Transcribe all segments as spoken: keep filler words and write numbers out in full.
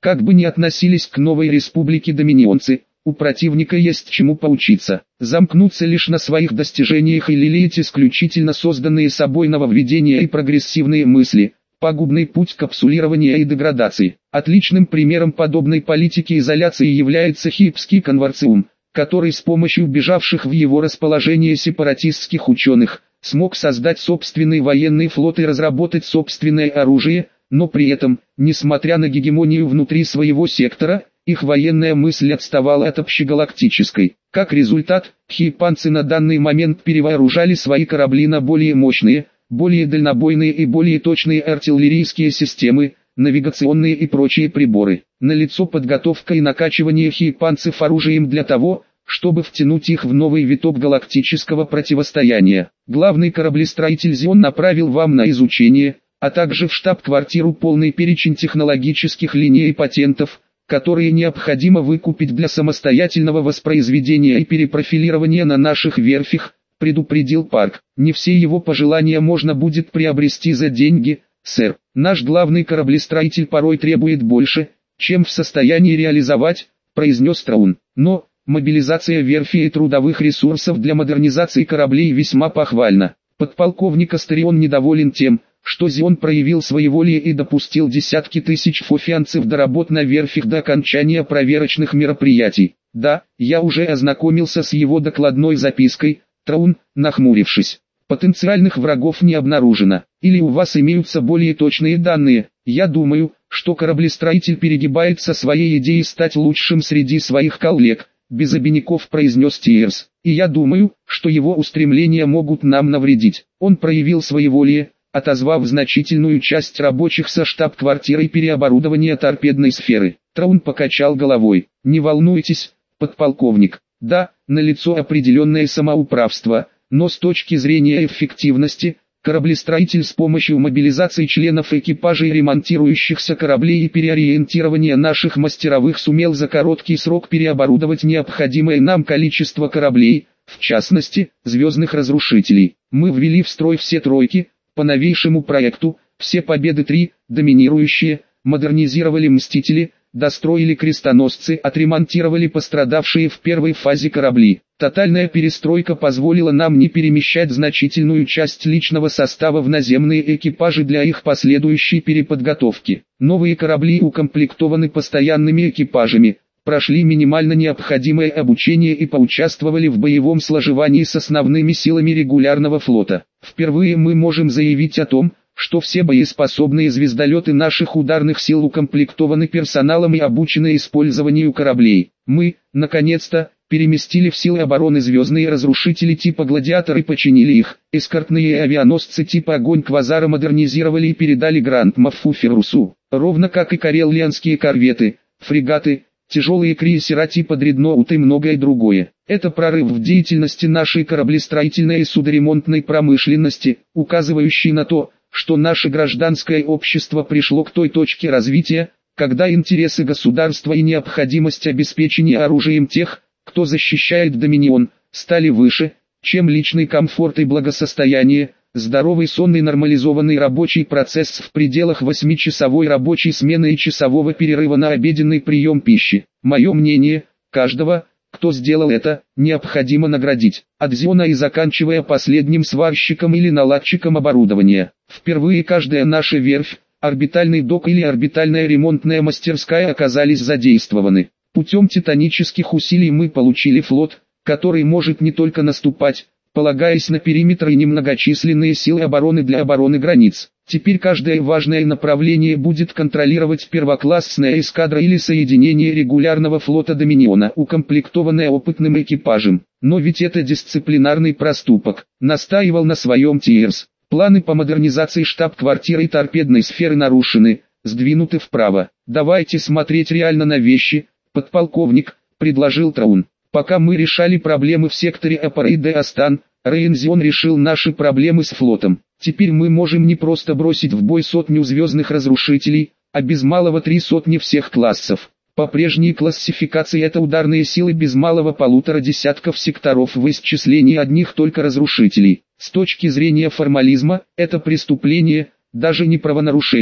Как бы ни относились к новой республике доминионцы, у противника есть чему поучиться. Замкнуться лишь на своих достижениях и лелеять исключительно созданные собой нововведения и прогрессивные мысли – пагубный путь капсулирования и деградации. Отличным примером подобной политики изоляции является Хипский консорциум, который с помощью бежавших в его расположение сепаратистских ученых смог создать собственный военный флот и разработать собственное оружие, но при этом, несмотря на гегемонию внутри своего сектора, их военная мысль отставала от общегалактической. Как результат, хипанцы на данный момент перевооружали свои корабли на более мощные, более дальнобойные и более точные артиллерийские системы, навигационные и прочие приборы. Налицо подготовка и накачивание хипанцев оружием для того, чтобы втянуть их в новый виток галактического противостояния. Главный кораблестроитель Зион направил вам на изучение, а также в штаб-квартиру полный перечень технологических линий и патентов, которые необходимо выкупить для самостоятельного воспроизведения и перепрофилирования на наших верфях, предупредил Парк. Не все его пожелания можно будет приобрести за деньги, сэр. Наш главный кораблестроитель порой требует больше, чем в состоянии реализовать, произнес Траун. Но мобилизация верфи и трудовых ресурсов для модернизации кораблей весьма похвальна. Подполковник Астерион недоволен тем, что Зион проявил своеволие и допустил десятки тысяч фофианцев до работ на верфях до окончания проверочных мероприятий. Да, я уже ознакомился с его докладной запиской, Траун, нахмурившись. Потенциальных врагов не обнаружено. Или у вас имеются более точные данные? Я думаю, что кораблестроитель перегибает со своей идеей стать лучшим среди своих коллег, без обиняков произнес Тиерс. И я думаю, что его устремления могут нам навредить. Он проявил своеволие, отозвав значительную часть рабочих со штаб-квартирой переоборудования торпедной сферы. Траун покачал головой. Не волнуйтесь, подполковник. Да, налицо определенное самоуправство, но с точки зрения эффективности, кораблестроитель с помощью мобилизации членов экипажей ремонтирующихся кораблей и переориентирования наших мастеровых сумел за короткий срок переоборудовать необходимое нам количество кораблей, в частности, звездных разрушителей. Мы ввели в строй все тройки, по новейшему проекту, все Победы три, доминирующие, модернизировали Мстители, достроили крестоносцы, отремонтировали пострадавшие в первой фазе корабли. Тотальная перестройка позволила нам не перемещать значительную часть личного состава в наземные экипажи для их последующей переподготовки. Новые корабли укомплектованы постоянными экипажами, прошли минимально необходимое обучение и поучаствовали в боевом сложевании с основными силами регулярного флота. Впервые мы можем заявить о том, что все боеспособные звездолеты наших ударных сил укомплектованы персоналом и обучены использованию кораблей. Мы, наконец-то, переместили в силы обороны звездные разрушители типа «Гладиатор» и починили их. Эскортные авианосцы типа «Огонь» Квазара модернизировали и передали Гранд-Маффу Феррусу. Ровно как и кареллианские корветы, фрегаты, тяжелые крейсера типа «Дредноут» и многое другое. Это прорыв в деятельности нашей кораблестроительной и судоремонтной промышленности, указывающий на то, что наше гражданское общество пришло к той точке развития, когда интересы государства и необходимость обеспечения оружием тех, кто защищает Доминион, стали выше, чем личный комфорт и благосостояние. Здоровый сон и нормализованный рабочий процесс в пределах восьмичасовой рабочей смены и часового перерыва на обеденный прием пищи. Мое мнение, каждого, кто сделал это, необходимо наградить, от Зиона и заканчивая последним сварщиком или наладчиком оборудования. Впервые каждая наша верфь, орбитальный док или орбитальная ремонтная мастерская оказались задействованы. Путем титанических усилий мы получили флот, который может не только наступать, полагаясь на периметр и немногочисленные силы обороны для обороны границ. Теперь каждое важное направление будет контролировать первоклассная эскадра или соединение регулярного флота Доминиона, укомплектованное опытным экипажем. Но ведь это дисциплинарный проступок, настаивал на своем Тиерс. Планы по модернизации штаб-квартиры и торпедной сферы нарушены, сдвинуты вправо. Давайте смотреть реально на вещи, подполковник, предложил Траун. Пока мы решали проблемы в секторе Апара и Деостан, Рейнзион решил наши проблемы с флотом. Теперь мы можем не просто бросить в бой сотню звездных разрушителей, а без малого три сотни всех классов. По прежней классификации это ударные силы без малого полутора десятков секторов в исчислении одних только разрушителей. С точки зрения формализма, это преступление, даже не правонарушение.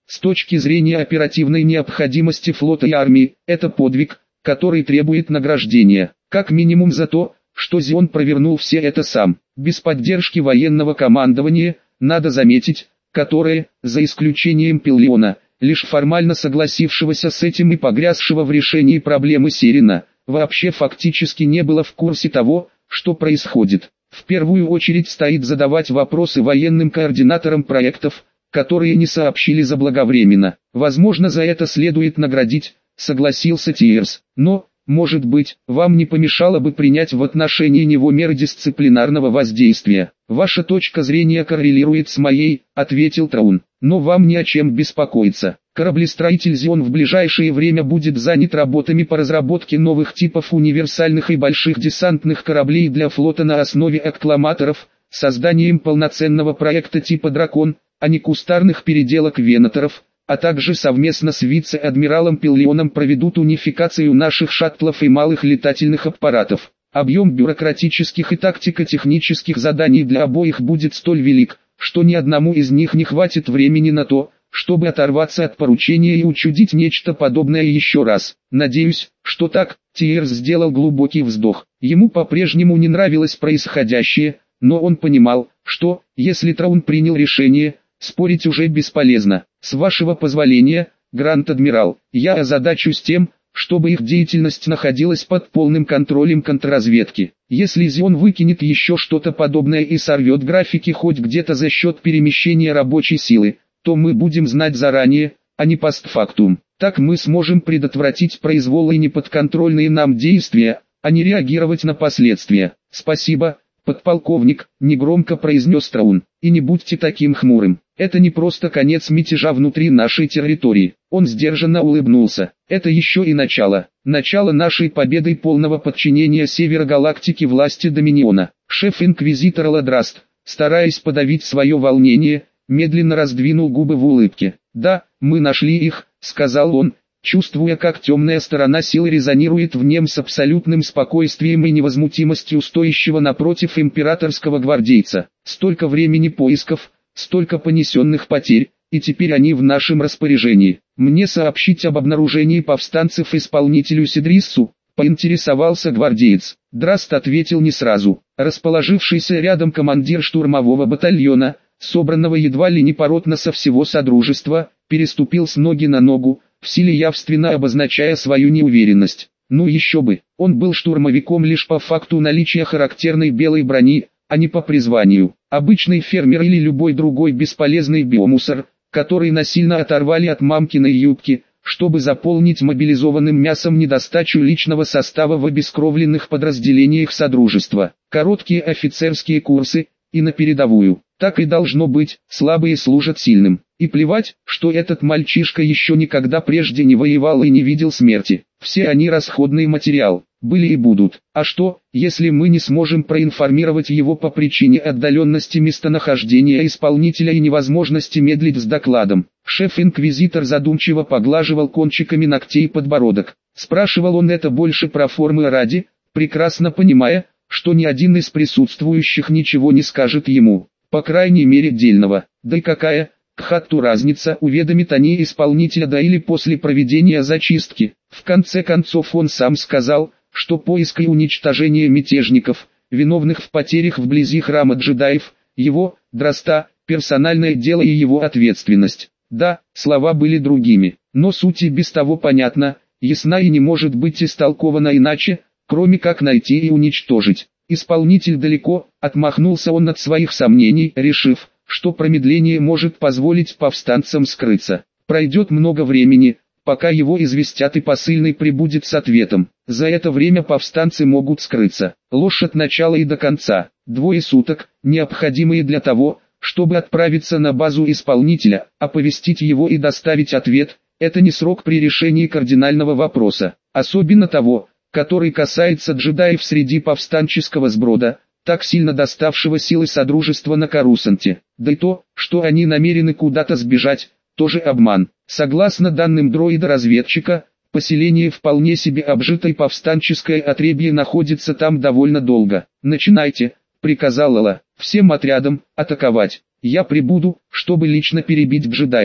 С точки зрения оперативной необходимости флота и армии, это подвиг, который требует награждения, как минимум за то, что Зион провернул все это сам, без поддержки военного командования, надо заметить, которое, за исключением Пиллиона, лишь формально согласившегося с этим и погрязшего в решении проблемы Серина, вообще фактически не было в курсе того, что происходит. В первую очередь стоит задавать вопросы военным координаторам проектов, которые не сообщили заблаговременно. Возможно, за это следует наградить, согласился Тиерс. Но, может быть, вам не помешало бы принять в отношении него меры дисциплинарного воздействия. Ваша точка зрения коррелирует с моей, ответил Траун. Но вам не о чем беспокоиться. Кораблестроитель Зион в ближайшее время будет занят работами по разработке новых типов универсальных и больших десантных кораблей для флота на основе аккламаторов, созданием полноценного проекта типа «Дракон», а не кустарных переделок венаторов, а также совместно с вице-адмиралом Пиллионом проведут унификацию наших шаттлов и малых летательных аппаратов. Объем бюрократических и тактико-технических заданий для обоих будет столь велик, что ни одному из них не хватит времени на то, чтобы оторваться от поручения и учудить нечто подобное еще раз. Надеюсь, что так. Тиерс сделал глубокий вздох. Ему по-прежнему не нравилось происходящее, но он понимал, что, если Траун принял решение, спорить уже бесполезно. С вашего позволения, Гранд-адмирал, я озадачусь тем, чтобы их деятельность находилась под полным контролем контрразведки. Если Зион выкинет еще что-то подобное и сорвет графики хоть где-то за счет перемещения рабочей силы, то мы будем знать заранее, а не постфактум. Так мы сможем предотвратить произвол и неподконтрольные нам действия, а не реагировать на последствия. Спасибо, подполковник, негромко произнес Траун. И не будьте таким хмурым. Это не просто конец мятежа внутри нашей территории. Он сдержанно улыбнулся. Это еще и начало. Начало нашей победы и полного подчинения Севера Галактики власти Доминиона. Шеф-инквизитор Ладраст, стараясь подавить свое волнение, медленно раздвинул губы в улыбке. «Да, мы нашли их», — сказал он, чувствуя, как темная сторона силы резонирует в нем с абсолютным спокойствием и невозмутимостью стоящего напротив императорского гвардейца. Столько времени поисков, столько понесенных потерь, и теперь они в нашем распоряжении. Мне сообщить об обнаружении повстанцев исполнителю Сидриссу, поинтересовался гвардеец. Драст ответил не сразу. Расположившийся рядом командир штурмового батальона, собранного едва ли не поротно со всего Содружества, переступил с ноги на ногу, в силе явственно обозначая свою неуверенность. Ну еще бы, он был штурмовиком лишь по факту наличия характерной белой брони, а не по призванию. Обычный фермер или любой другой бесполезный биомусор, который насильно оторвали от мамкиной юбки, чтобы заполнить мобилизованным мясом недостачу личного состава в обескровленных подразделениях Содружества. Короткие офицерские курсы, и на передовую. Так и должно быть, слабые служат сильным. И плевать, что этот мальчишка еще никогда прежде не воевал и не видел смерти. Все они расходный материал, были и будут. А что, если мы не сможем проинформировать его по причине отдаленности местонахождения исполнителя и невозможности медлить с докладом? Шеф-инквизитор задумчиво поглаживал кончиками ногтей подбородок. Спрашивал он это больше про формы ради, прекрасно понимая, что ни один из присутствующих ничего не скажет ему, по крайней мере дельного. Да и какая, к хатту разница, уведомит они исполнителя до или после проведения зачистки. В конце концов он сам сказал, что поиск и уничтожение мятежников, виновных в потерях вблизи храма джедаев, его, Драста, персональное дело и его ответственность. Да, слова были другими, но суть и без того понятна, ясна и не может быть истолкована иначе, кроме как найти и уничтожить. Исполнитель далеко, отмахнулся он от своих сомнений, решив, что промедление может позволить повстанцам скрыться. Пройдет много времени, пока его известят и посыльный прибудет с ответом. За это время повстанцы могут скрыться. Ложь от начала и до конца. Двое суток, необходимые для того, чтобы отправиться на базу исполнителя, оповестить его и доставить ответ, это не срок при решении кардинального вопроса, особенно того, который касается джедаев среди повстанческого сброда, так сильно доставшего силы Содружества на Корусанте. Да и то, что они намерены куда-то сбежать, тоже обман. Согласно данным дроида-разведчика, поселение вполне себе обжитой повстанческое отребье находится там довольно долго. «Начинайте», — приказал Лала, — «всем отрядам, атаковать. Я прибуду, чтобы лично перебить джедаев».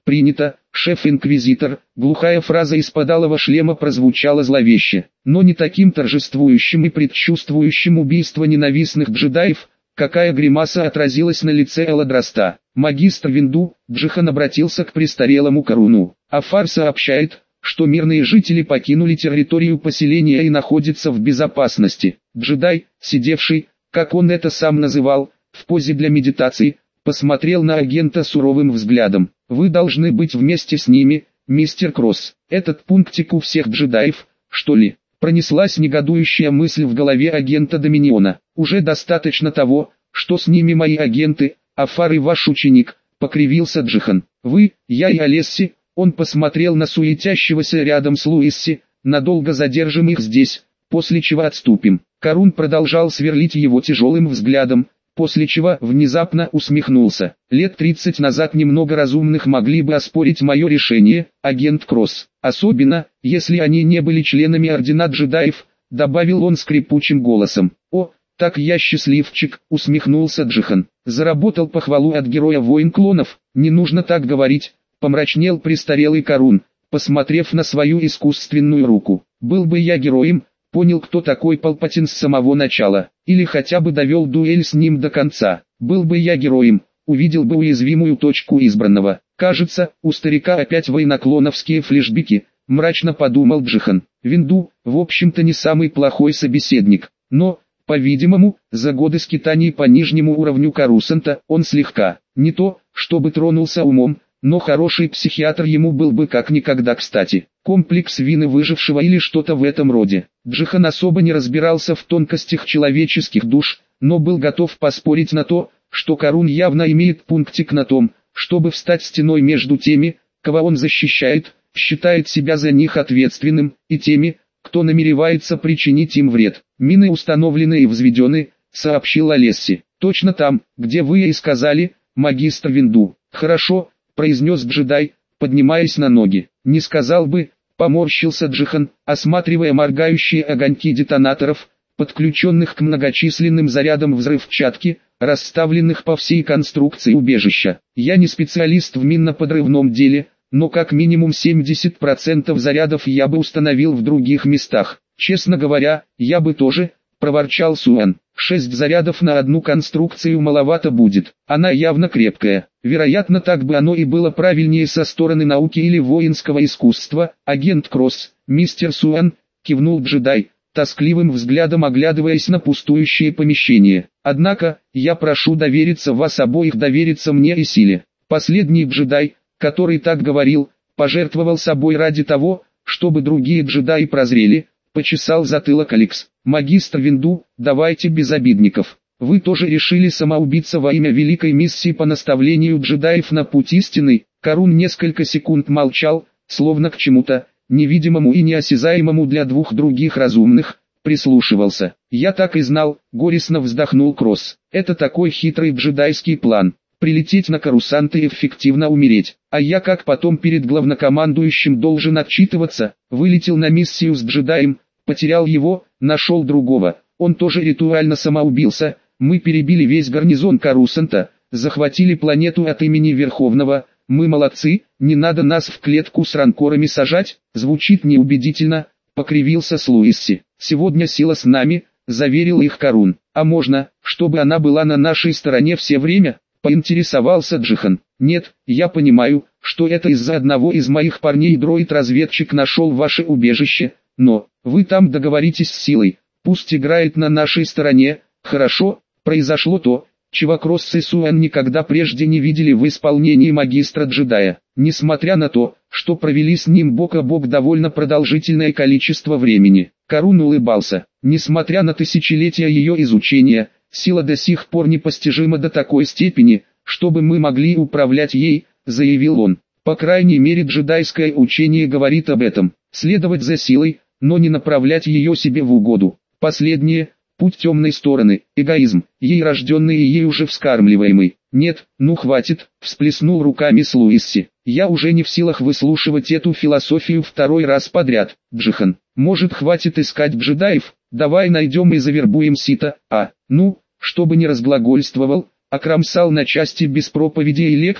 «Принято, шеф-инквизитор». Глухая фраза из подалого шлема прозвучала зловеще, но не таким торжествующим и предчувствующим убийство ненавистных джедаев, какая гримаса отразилась на лице Эладраста. «Магистр Винду», Джихан обратился к престарелому Каруну. «Афар сообщает, что мирные жители покинули территорию поселения и находятся в безопасности». Джедай, сидевший, как он это сам называл, в позе для медитации, посмотрел на агента суровым взглядом. «Вы должны быть вместе с ними, мистер Кросс. Этот пунктик у всех джедаев, что ли?» Пронеслась негодующая мысль в голове агента Доминиона. «Уже достаточно того, что с ними мои агенты, Афар и ваш ученик», — покривился Джихан. «Вы, я и Олесси». Он посмотрел на суетящегося рядом с Луисси. «Надолго задержим их здесь, после чего отступим». Карун продолжал сверлить его тяжелым взглядом, после чего внезапно усмехнулся. «Лет тридцать назад немного разумных могли бы оспорить мое решение, агент Кросс. Особенно, если они не были членами Ордена джедаев», — добавил он скрипучим голосом. «О, так я счастливчик», — усмехнулся Джихан. «Заработал похвалу от героя войн клонов». «Не нужно так говорить», — помрачнел престарелый Карун, посмотрев на свою искусственную руку. «Был бы я героем, понял, кто такой Палпатин с самого начала, или хотя бы довел дуэль с ним до конца. Был бы я героем, увидел бы уязвимую точку избранного». «Кажется, у старика опять военноклоновские флешбеки», — мрачно подумал Джихан. Винду, в общем-то, не самый плохой собеседник, но, по-видимому, за годы скитаний по нижнему уровню Карусанта он слегка, не то, чтобы тронулся умом, но хороший психиатр ему был бы как никогда кстати. Комплекс вины выжившего или что-то в этом роде. Джихан особо не разбирался в тонкостях человеческих душ, но был готов поспорить на то, что Карун явно имеет пунктик на том, чтобы встать стеной между теми, кого он защищает, считает себя за них ответственным, и теми, кто намеревается причинить им вред. «Мины установлены и взведены», — сообщил Олесси. «Точно там, где вы и сказали, магистр Винду». «Хорошо», — произнес джедай, поднимаясь на ноги. «Не сказал бы», — поморщился Джихан, осматривая моргающие огоньки детонаторов, подключенных к многочисленным зарядам взрывчатки, расставленных по всей конструкции убежища. «Я не специалист в минно-подрывном деле, но как минимум семьдесят процентов зарядов я бы установил в других местах. Честно говоря, я бы тоже», — проворчал Суэн. «Шесть зарядов на одну конструкцию маловато будет, она явно крепкая. Вероятно, так бы оно и было правильнее со стороны науки или воинского искусства, агент Кросс». «Мистер Суэн», — кивнул джедай, тоскливым взглядом оглядываясь на пустующее помещение. «Однако, я прошу довериться вас обоих, довериться мне и силе». Последний джедай, который так говорил, пожертвовал собой ради того, чтобы другие джедаи прозрели, почесал затылок Алекс. «Магистр Винду, давайте без обидников. Вы тоже решили самоубиться во имя великой миссии по наставлению джедаев на путь истины?» Карун несколько секунд молчал, словно к чему-то, невидимому и неосязаемому для двух других разумных, прислушивался. «Я так и знал», — горестно вздохнул Кросс. «Это такой хитрый джедайский план. Прилететь на Карусант и эффективно умереть. А я как потом перед главнокомандующим должен отчитываться? Вылетел на миссию с джедаем, потерял его, нашел другого. Он тоже ритуально самоубился. Мы перебили весь гарнизон Карусанта, захватили планету от имени Верховного. Мы молодцы, не надо нас в клетку с ранкорами сажать». «Звучит неубедительно», — покривился Слуисси. «Сегодня сила с нами», — заверил их Карун. «А можно, чтобы она была на нашей стороне все время?» — поинтересовался Джихан. «Нет, я понимаю, что это из-за одного из моих парней дроид-разведчик нашел ваше убежище, но вы там договоритесь с силой, пусть играет на нашей стороне». «Хорошо». Произошло то, чего Кросс и Суэн никогда прежде не видели в исполнении магистра-джедая. Несмотря на то, что провели с ним бок о бок довольно продолжительное количество времени, Карун улыбался. Несмотря на тысячелетия ее изучения, сила до сих пор непостижима до такой степени, чтобы мы могли управлять ей, заявил он. По крайней мере, джедайское учение говорит об этом. Следовать за силой, но не направлять ее себе в угоду. Последнее – путь темной стороны, эгоизм, ей рожденный и ей уже вскармливаемый. «Нет, ну хватит», – всплеснул руками Слуисси. «Я уже не в силах выслушивать эту философию второй раз подряд. Джихан, может, хватит искать джедаев? Давай найдем и завербуем Сита, а, ну, чтобы не разглагольствовал, а кромсал на части без проповедей и лекций».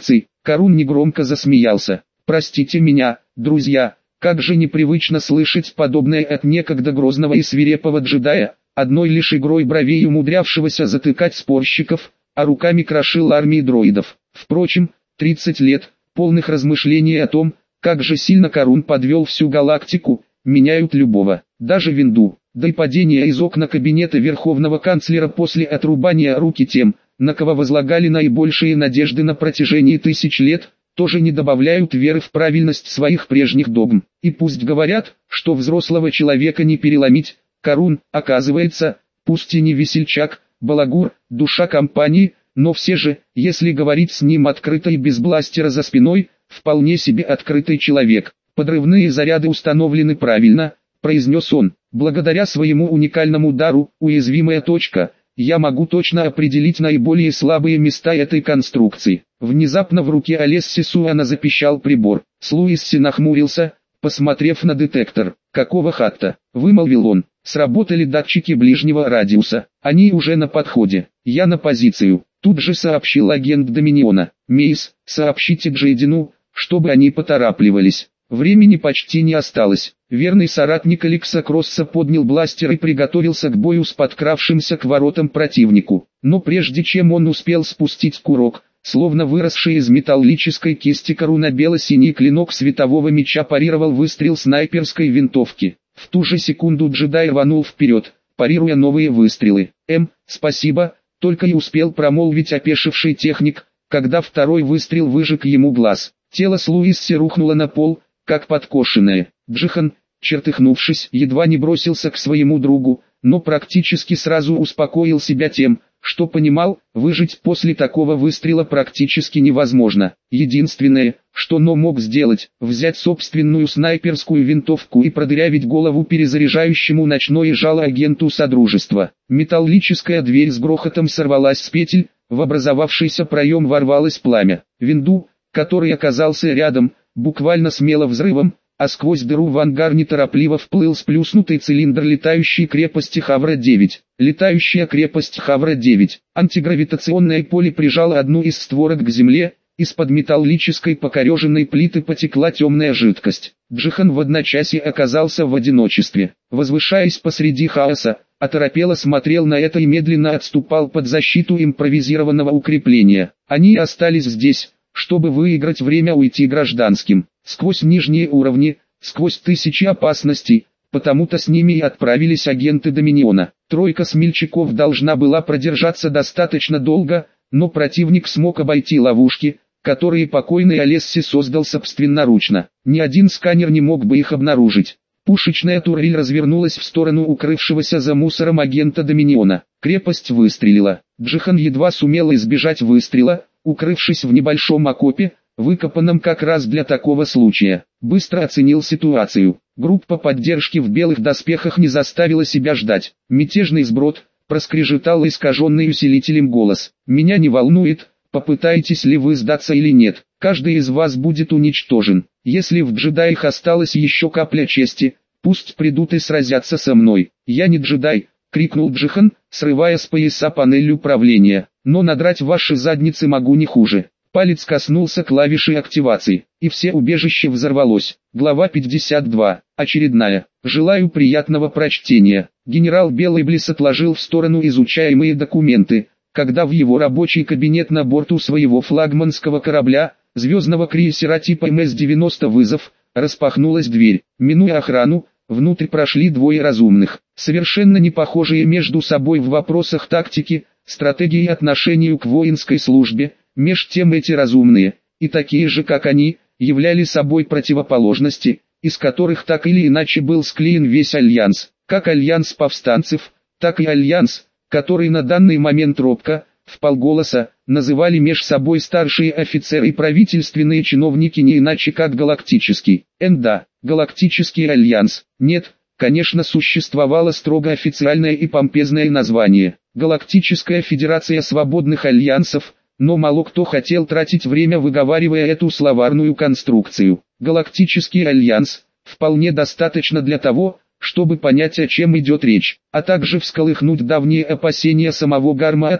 Карун негромко засмеялся. «Простите меня, друзья, как же непривычно слышать подобное от некогда грозного и свирепого джедая, одной лишь игрой бровей умудрявшегося затыкать спорщиков, а руками крошил армии дроидов». Впрочем, тридцать лет, полных размышлений о том, как же сильно Карун подвел всю галактику, меняют любого, даже Винду. Да и падение из окна кабинета верховного канцлера после отрубания руки тем, на кого возлагали наибольшие надежды на протяжении тысяч лет, тоже не добавляют веры в правильность своих прежних догм. И пусть говорят, что взрослого человека не переломить, Карун, оказывается, пусть и не весельчак, балагур, душа компании, но все же, если говорить с ним открыто и без бластера за спиной, вполне себе открытый человек. «Подрывные заряды установлены правильно», — произнес он. «Благодаря своему уникальному дару, уязвимая точка, я могу точно определить наиболее слабые места этой конструкции». Внезапно в руке Олесси Суана запищал прибор. Слуисси нахмурился, посмотрев на детектор. «Какого хатта?» — вымолвил он. «Сработали датчики ближнего радиуса. Они уже на подходе. Я на позицию», — тут же сообщил агент Доминиона. «Мейс, сообщите Джейдину, чтобы они поторапливались. Времени почти не осталось». Верный соратник Алекса Кросса поднял бластер и приготовился к бою с подкравшимся к воротам противнику. Но прежде чем он успел спустить курок, словно выросший из металлической кисти Каруна бело-синий клинок светового меча парировал выстрел снайперской винтовки. В ту же секунду джедай рванул вперед, парируя новые выстрелы. «Эм, спасибо», только и успел промолвить опешивший техник, когда второй выстрел выжег ему глаз. Тело Слуисси рухнуло на пол, как подкошенное. Джихан, чертыхнувшись, едва не бросился к своему другу, но практически сразу успокоил себя тем, что понимал, выжить после такого выстрела практически невозможно. Единственное, что Но мог сделать, взять собственную снайперскую винтовку и продырявить голову перезаряжающему ночное жало агенту Содружества. Металлическая дверь с грохотом сорвалась с петель, в образовавшийся проем ворвалось пламя. Винду, который оказался рядом, буквально смело взрывом, а сквозь дыру в ангар неторопливо вплыл сплюснутый цилиндр летающей крепости Хавра девять. Летающая крепость Хавра девять. Антигравитационное поле прижало одну из створок к земле, из-под металлической покореженной плиты потекла темная жидкость. Джихан в одночасье оказался в одиночестве. Возвышаясь посреди хаоса, оторопело смотрел на это и медленно отступал под защиту импровизированного укрепления. Они остались здесь, чтобы выиграть время уйти гражданским. Сквозь нижние уровни, сквозь тысячи опасностей, потому-то с ними и отправились агенты Доминиона. Тройка смельчаков должна была продержаться достаточно долго, но противник смог обойти ловушки, которые покойный Олесси создал собственноручно. Ни один сканер не мог бы их обнаружить. Пушечная турель развернулась в сторону укрывшегося за мусором агента Доминиона. Крепость выстрелила. Джихан едва сумел избежать выстрела, укрывшись в небольшом окопе, выкопанном как раз для такого случая. Быстро оценил ситуацию. Группа поддержки в белых доспехах не заставила себя ждать. «Мятежный сброд», — проскрежетал искаженный усилителем голос. «Меня не волнует, попытаетесь ли вы сдаться или нет. Каждый из вас будет уничтожен. Если в джедаях осталась еще капля чести, пусть придут и сразятся со мной. Я не джедай», — крикнул Джихан, срывая с пояса панель управления. «Но надрать ваши задницы могу не хуже». Палец коснулся клавиши активации, и все убежище взорвалось. Глава пятьдесят два. Очередная. «Желаю приятного прочтения». Генерал Белый Блисс отложил в сторону изучаемые документы, когда в его рабочий кабинет на борту своего флагманского корабля, звездного крейсера типа эм эс девяносто «Вызов», распахнулась дверь. Минуя охрану, внутрь прошли двое разумных, совершенно не похожие между собой в вопросах тактики, стратегии и отношению к воинской службе. Меж тем эти разумные, и такие же как они, являли собой противоположности, из которых так или иначе был склеен весь Альянс, как Альянс повстанцев, так и Альянс, который на данный момент робко, вполголоса, называли меж собой старшие офицеры и правительственные чиновники не иначе как Галактический. Энда, Галактический Альянс. Нет, конечно, существовало строго официальное и помпезное название – Галактическая Федерация Свободных Альянсов, но мало кто хотел тратить время выговаривая эту словарную конструкцию. Галактический Альянс вполне достаточно для того, чтобы понять, о чем идет речь, а также всколыхнуть давние опасения самого Гарма о том,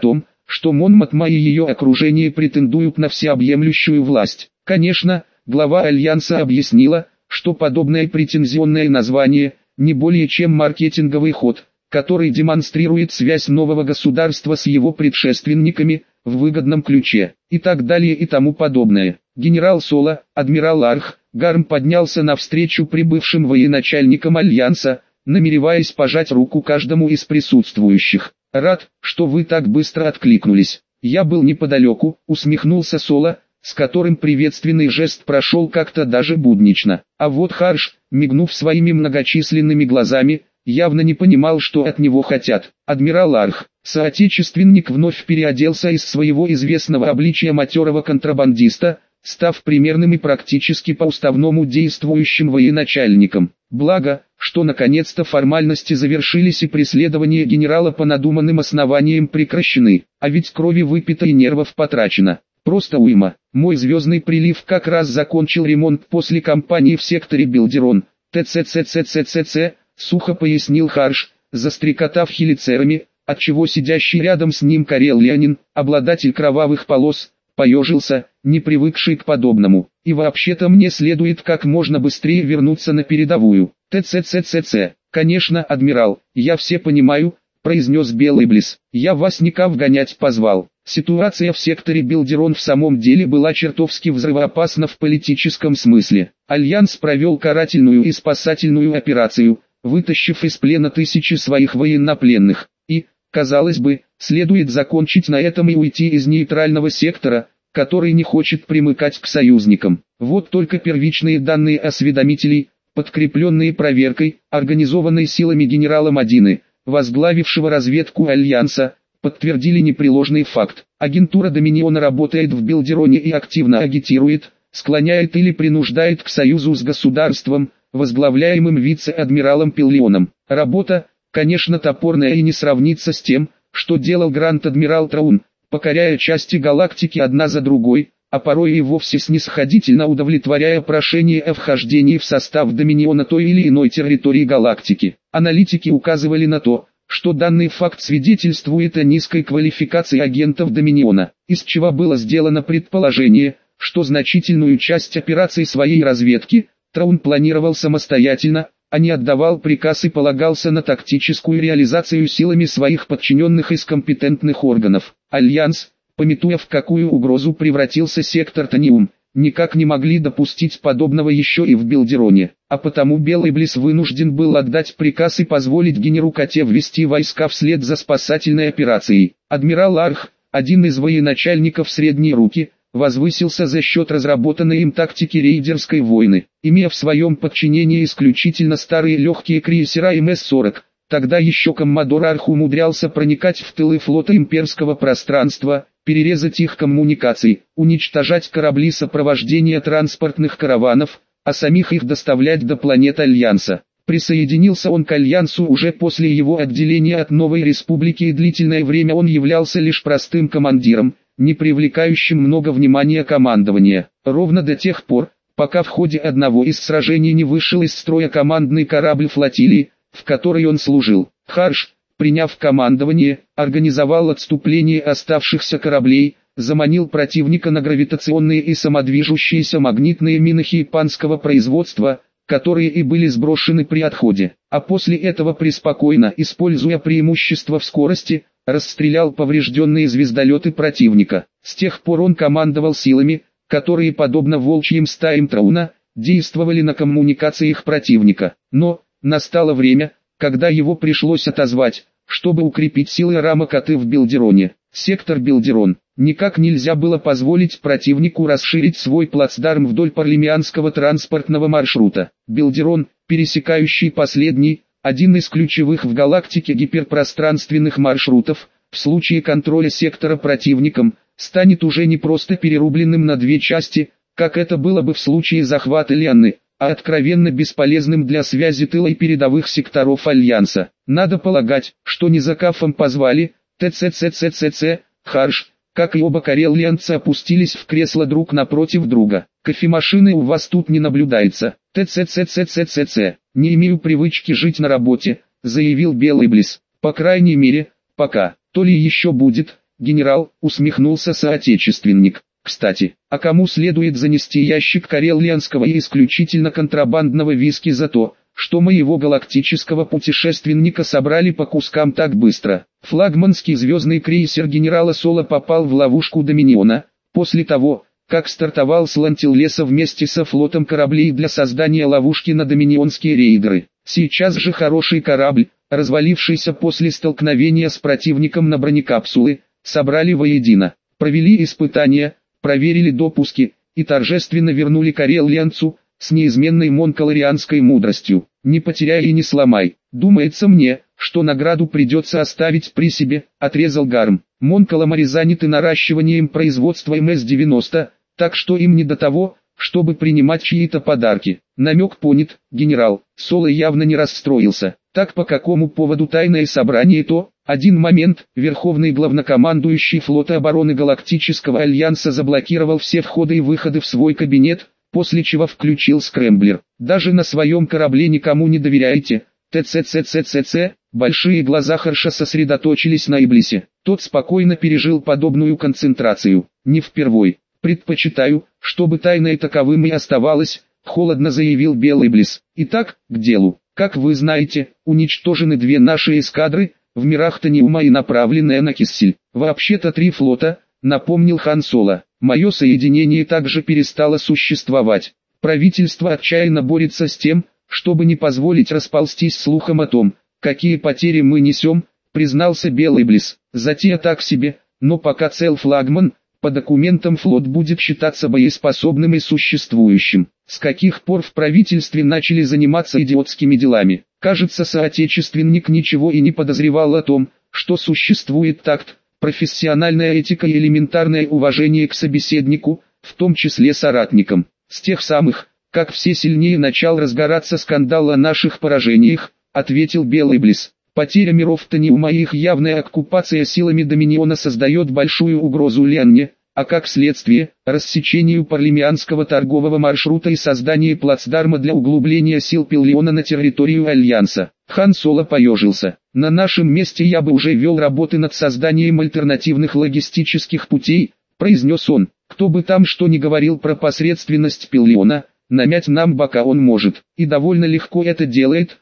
что Монматма и ее окружение претендуют на всеобъемлющую власть. Конечно, глава Альянса объяснила, что подобное претензионное название – не более чем маркетинговый ход, который демонстрирует связь нового государства с его предшественниками в выгодном ключе, и так далее и тому подобное. Генерал Соло, адмирал Арх, Гарм поднялся навстречу прибывшим военачальникам Альянса, намереваясь пожать руку каждому из присутствующих. «Рад, что вы так быстро откликнулись. Я был неподалеку», — усмехнулся Соло, с которым приветственный жест прошел как-то даже буднично. А вот Харш, мигнув своими многочисленными глазами, явно не понимал, что от него хотят. Адмирал Арх, соотечественник, вновь переоделся из своего известного обличия матерого контрабандиста, став примерным и практически по-уставному действующим военачальником. Благо, что наконец-то формальности завершились и преследования генерала по надуманным основаниям прекращены, а ведь крови выпито и нервов потрачено. Просто уйма. Мой звездный прилив как раз закончил ремонт после кампании в секторе Билдерон. ТЦЦЦЦЦЦ, сухо пояснил Харш, застрекотав хелицерами, отчего сидящий рядом с ним кареллянин, обладатель кровавых полос, поежился, не привыкший к подобному. И вообще-то мне следует как можно быстрее вернуться на передовую. ТЦЦЦЦ. Конечно, адмирал, я все понимаю, произнес Белый Близ. Я вас никак вгонять позвал. Ситуация в секторе Билдерон в самом деле была чертовски взрывоопасна в политическом смысле. Альянс провел карательную и спасательную операцию, вытащив из плена тысячи своих военнопленных. И, казалось бы, следует закончить на этом и уйти из нейтрального сектора, который не хочет примыкать к союзникам. Вот только первичные данные осведомителей, подкрепленные проверкой, организованной силами генерала Мадины, возглавившего разведку Альянса, подтвердили непреложный факт. Агентура Доминиона работает в Билдероне и активно агитирует, склоняет или принуждает к союзу с государством, возглавляемым вице-адмиралом Пиллионом. Работа, конечно, топорная и не сравнится с тем, что делал Гранд-адмирал Траун, покоряя части галактики одна за другой, а порой и вовсе снисходительно удовлетворяя прошение о вхождении в состав Доминиона той или иной территории галактики. Аналитики указывали на то, что данный факт свидетельствует о низкой квалификации агентов Доминиона, из чего было сделано предположение, что значительную часть операций своей разведки Траун планировал самостоятельно, а не отдавал приказ и полагался на тактическую реализацию силами своих подчиненных из компетентных органов. Альянс, памятуя в какую угрозу превратился сектор Таниум, никак не могли допустить подобного еще и в Билдероне, а потому Белый Близ вынужден был отдать приказ и позволить генеру Коте ввести войска вслед за спасательной операцией. Адмирал Арх, один из военачальников Средней Руки, возвысился за счет разработанной им тактики рейдерской войны, имея в своем подчинении исключительно старые легкие крейсера эм эс сорок. Тогда еще коммодор Арх умудрялся проникать в тылы флота имперского пространства, перерезать их коммуникации, уничтожать корабли сопровождения транспортных караванов, а самих их доставлять до планет Альянса. Присоединился он к Альянсу уже после его отделения от Новой Республики, и длительное время он являлся лишь простым командиром, не привлекающим много внимания командования. Ровно до тех пор, пока в ходе одного из сражений не вышел из строя командный корабль флотилии, в которой он служил. Харш, приняв командование, организовал отступление оставшихся кораблей, заманил противника на гравитационные и самодвижущиеся магнитные мины японского производства, которые и были сброшены при отходе, а после этого преспокойно, используя преимущество в скорости, расстрелял поврежденные звездолеты противника. С тех пор он командовал силами, которые, подобно волчьим стаям Трауна, действовали на коммуникациях противника. Но настало время, когда его пришлось отозвать, чтобы укрепить силы Рама-Коты в Билдероне. Сектор Билдерон. Никак нельзя было позволить противнику расширить свой плацдарм вдоль Парлемианского транспортного маршрута. Билдерон, пересекающий последний, один из ключевых в галактике гиперпространственных маршрутов, в случае контроля сектора противником, станет уже не просто перерубленным на две части, как это было бы в случае захвата Лианны, а откровенно бесполезным для связи тыла и передовых секторов Альянса. Надо полагать, что не за кафом позвали, ТЦЦЦЦЦ, Харш, как и оба кареллианца опустились в кресло друг напротив друга. Кофемашины у вас тут не наблюдается. ТЦЦЦЦЦЦ. Не имею привычки жить на работе, заявил Белый Близ. По крайней мере, пока. То ли еще будет, генерал, усмехнулся соотечественник. Кстати, а кому следует занести ящик карелианского и исключительно контрабандного виски за то, что моего галактического путешественника собрали по кускам так быстро? Флагманский звездный крейсер генерала Соло попал в ловушку Доминиона, после того, как стартовал с Лантиллеса вместе со флотом кораблей для создания ловушки на доминионские рейдеры. Сейчас же хороший корабль, развалившийся после столкновения с противником на бронекапсулы, собрали воедино, провели испытания, проверили допуски и торжественно вернули карелианцу с неизменной монкаларианской мудростью. Не потеряй и не сломай. Думается мне, что награду придется оставить при себе, отрезал Гарм. Монкаламари заняты наращиванием производства эм эс девяносто, так что им не до того, чтобы принимать чьи-то подарки. Намек понят, генерал. Соло явно не расстроился. Так по какому поводу тайное собрание то? Один момент, Верховный главнокомандующий флота обороны Галактического Альянса заблокировал все входы и выходы в свой кабинет, после чего включил скрэмблер. Даже на своем корабле никому не доверяйте. ТЦЦЦЦЦ, большие глаза Харша сосредоточились на Иблисе. Тот спокойно пережил подобную концентрацию. Не впервой. Предпочитаю, чтобы тайное таковым и оставалось, холодно заявил Белый Близ. Итак, к делу. Как вы знаете, уничтожены две наши эскадры, в мирах Таниума и направленная на Киссель. Вообще-то три флота, напомнил Хан Соло. Мое соединение также перестало существовать. Правительство отчаянно борется с тем, чтобы не позволить расползтись слухам о том, какие потери мы несем, признался Белый Близ. Затея так себе, но пока цел флагман, по документам флот будет считаться боеспособным и существующим. С каких пор в правительстве начали заниматься идиотскими делами? Кажется, соотечественник ничего и не подозревал о том, что существует такт, профессиональная этика и элементарное уважение к собеседнику, в том числе соратникам. С тех самых, как все сильнее начал разгораться скандал о наших поражениях, ответил Белый Близ. Потеря миров Таниума и их явная оккупация силами Доминиона создает большую угрозу Лианне, а как следствие, рассечению парлемианского торгового маршрута и создание плацдарма для углубления сил Пиллиона на территорию Альянса. Хан Соло поежился. На нашем месте я бы уже вел работы над созданием альтернативных логистических путей, произнес он. Кто бы там что ни говорил про посредственность Пиллиона, намять нам бока он может, и довольно легко это делает.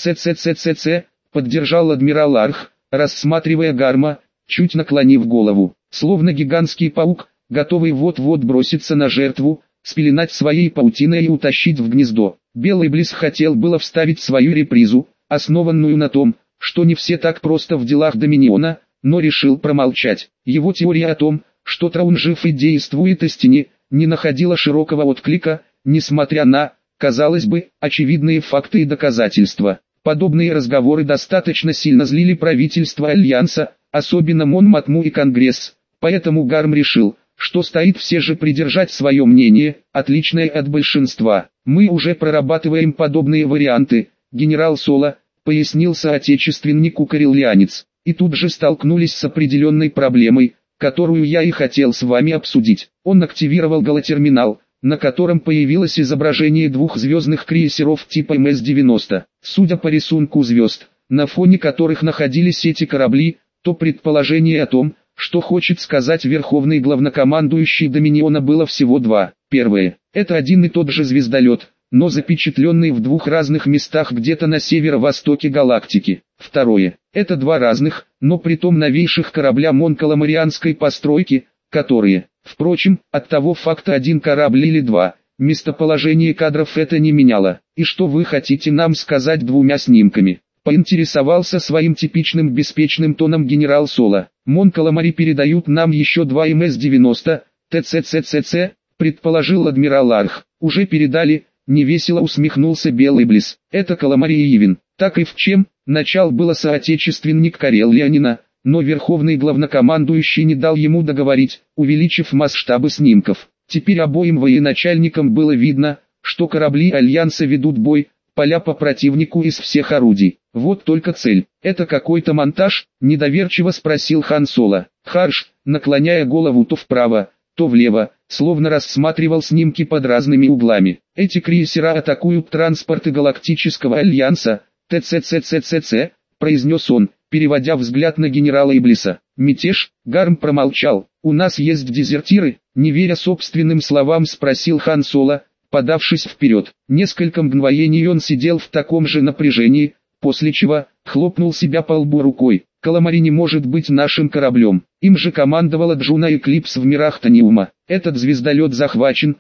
ТЦЦЦЦЦ, поддержал адмирал Арх, рассматривая Гарма, чуть наклонив голову, словно гигантский паук, готовый вот-вот броситься на жертву, спеленать своей паутиной и утащить в гнездо. Белый Близ хотел было вставить свою репризу, основанную на том, что не все так просто в делах Доминиона, но решил промолчать. Его теория о том, что Траун жив и действует истине, не находила широкого отклика, несмотря на, казалось бы, очевидные факты и доказательства. Подобные разговоры достаточно сильно злили правительство Альянса, особенно Мон Матму и Конгресс, поэтому Гарм решил, что стоит все же придержать свое мнение, отличное от большинства. Мы уже прорабатываем подобные варианты, генерал Соло, пояснил соотечественнику карелианец, и тут же столкнулись с определенной проблемой, которую я и хотел с вами обсудить. Он активировал голотерминал, на котором появилось изображение двух звездных крейсеров типа эм эс девяносто. Судя по рисунку звезд, на фоне которых находились эти корабли, то предположение о том, что хочет сказать Верховный главнокомандующий Доминиона, было всего два. Первое – это один и тот же звездолет, но запечатленный в двух разных местах где-то на северо-востоке галактики. Второе – это два разных, но притом новейших корабля монкаламарианской постройки, которые, впрочем, от того факта один корабль или два, местоположение кадров это не меняло. И что вы хотите нам сказать двумя снимками? Поинтересовался своим типичным беспечным тоном генерал Соло. Монкаламари передают нам еще два эм эс девяносто, ТЦЦЦЦ, предположил адмирал Арх. Уже передали, невесело усмехнулся Белый Близ. Это Каламари и Явин. Так и в чем? Начал было соотечественник карелианина, но верховный главнокомандующий не дал ему договорить, увеличив масштабы снимков. Теперь обоим военачальникам было видно, что корабли Альянса ведут бой, поля по противнику из всех орудий. Вот только цель. Это какой-то монтаж? Недоверчиво спросил Хан Соло. Харш, наклоняя голову то вправо, то влево, словно рассматривал снимки под разными углами. Эти крейсера атакуют транспорты Галактического Альянса, ТЦЦЦЦЦ, произнес он, переводя взгляд на генерала Иблиса. Мятеж? Гарм промолчал. У нас есть дезертиры? Не веря собственным словам, спросил Хан Соло, подавшись вперед. Несколько мгновений он сидел в таком же напряжении, после чего хлопнул себя по лбу рукой. Каламари не может быть нашим кораблем. Им же командовала Джуна Эклипс в мирах Таниума. Этот звездолет захвачен.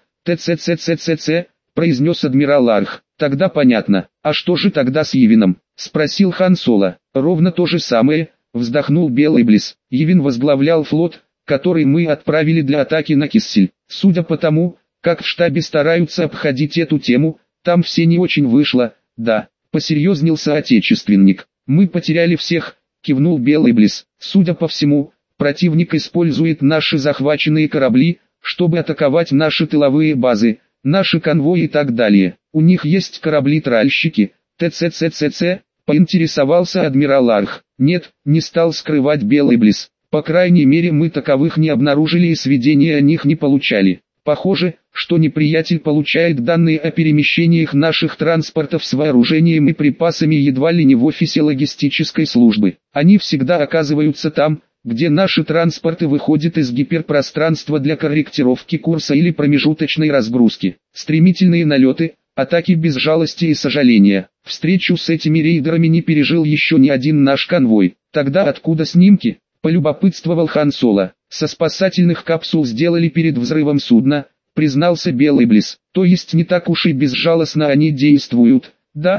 ТЦЦЦЦЦ, произнес адмирал Арх. Тогда понятно. А что же тогда с Йевином? Спросил Хан Соло. Ровно то же самое, вздохнул Белый Близ. Йевин возглавлял флот, который мы отправили для атаки на Киссель. Судя по тому, как в штабе стараются обходить эту тему, там все не очень вышло. Да, посерьезнился отечественник. Мы потеряли всех, кивнул Белый Близ. Судя по всему, противник использует наши захваченные корабли, чтобы атаковать наши тыловые базы, наши конвои и так далее. У них есть корабли-тральщики, ТЦЦЦЦ, поинтересовался адмирал Арх. Нет, не стал скрывать Белый Близ. По крайней мере мы таковых не обнаружили и сведения о них не получали. Похоже, что неприятель получает данные о перемещениях наших транспортов с вооружением и припасами едва ли не в офисе логистической службы. Они всегда оказываются там, где наши транспорты выходят из гиперпространства для корректировки курса или промежуточной разгрузки. Стремительные налеты, атаки без жалости и сожаления. Встречу с этими рейдерами не пережил еще ни один наш конвой. Тогда откуда снимки? Полюбопытствовал Хан Соло. Со спасательных капсул сделали перед взрывом судна, признался Белый Близ. То есть не так уж и безжалостно они действуют. Да,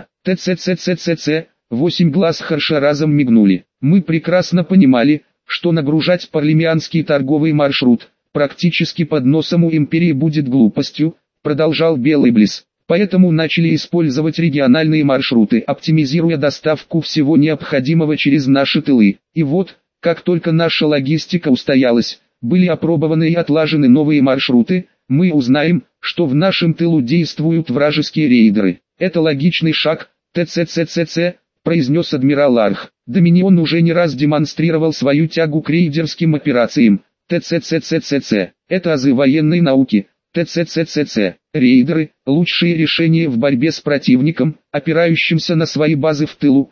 ТЦЦЦЦЦ, восемь глаз Харша разом мигнули. Мы прекрасно понимали, что нагружать парлемианский торговый маршрут практически под носом у империи будет глупостью, продолжал Белый Близ. Поэтому начали использовать региональные маршруты, оптимизируя доставку всего необходимого через наши тылы. И вот, как только наша логистика устоялась, были опробованы и отлажены новые маршруты, мы узнаем, что в нашем тылу действуют вражеские рейдеры. Это логичный шаг, ТЦЦЦЦ, произнес адмирал Арх. Доминион уже не раз демонстрировал свою тягу к рейдерским операциям. ТЦЦЦЦЦ. Это азы военной науки. ТЦЦЦЦ. Рейдеры – лучшие решения в борьбе с противником, опирающимся на свои базы в тылу.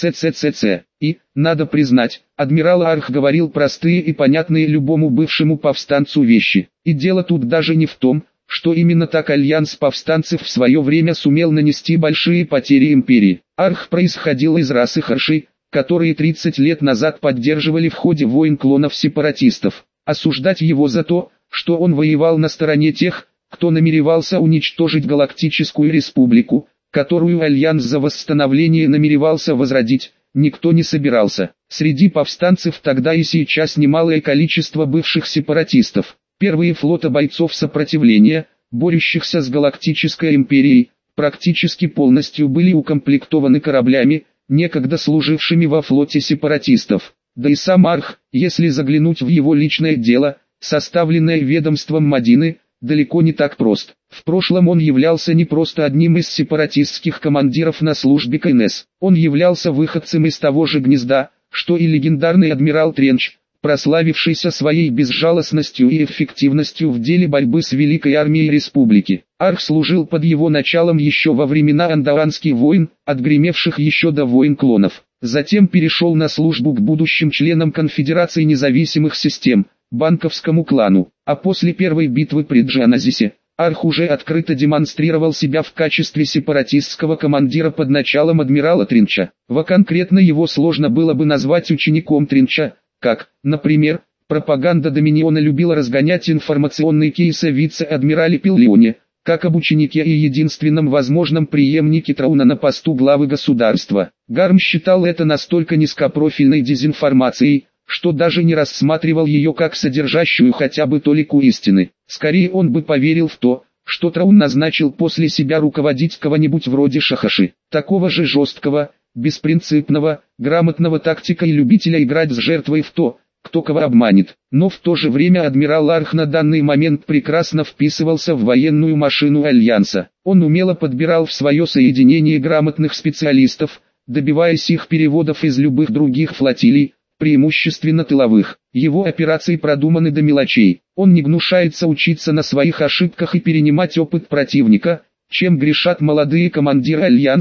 ТЦЦЦЦ. И, надо признать, адмирал Арх говорил простые и понятные любому бывшему повстанцу вещи. И дело тут даже не в том, что именно так альянс повстанцев в свое время сумел нанести большие потери империи. Арх происходил из расы Харши, которые тридцать лет назад поддерживали в ходе войн клонов сепаратистов. Осуждать его за то, что он воевал на стороне тех, кто намеревался уничтожить Галактическую Республику, которую Альянс за восстановление намеревался возродить, никто не собирался. Среди повстанцев тогда и сейчас немалое количество бывших сепаратистов. Первые флоты бойцов сопротивления, борющихся с Галактической Империей, практически полностью были укомплектованы кораблями, некогда служившими во флоте сепаратистов. Да и сам Арх, если заглянуть в его личное дело, составленное ведомством Мадины, далеко не так прост. В прошлом он являлся не просто одним из сепаратистских командиров на службе КНС. Он являлся выходцем из того же гнезда, что и легендарный адмирал Тренч, прославившийся своей безжалостностью и эффективностью в деле борьбы с Великой Армией Республики. Арх служил под его началом еще во времена Андаланских войн, отгремевших еще до войн клонов. Затем перешел на службу к будущим членам Конфедерации независимых систем, банковскому клану, а после первой битвы при Джаназисе, Арх уже открыто демонстрировал себя в качестве сепаратистского командира под началом адмирала Тринча. Во конкретно его сложно было бы назвать учеником Тринча, как, например, пропаганда Доминиона любила разгонять информационные кейсы о вице-адмирале Пиллионе, как об ученике и единственном возможном преемнике Трауна на посту главы государства. Гарм считал это настолько низкопрофильной дезинформацией, что даже не рассматривал ее как содержащую хотя бы толику истины. Скорее он бы поверил в то, что Траун назначил после себя руководить кого-нибудь вроде Шахаши, такого же жесткого, беспринципного, грамотного тактика и любителя играть с жертвой в то, кто кого обманет. Но в то же время адмирал Арх на данный момент прекрасно вписывался в военную машину Альянса. Он умело подбирал в свое соединение грамотных специалистов, добиваясь их переводов из любых других флотилий, преимущественно тыловых. Его операции продуманы до мелочей. Он не гнушается учиться на своих ошибках и перенимать опыт противника, чем грешат молодые командиры Альянса,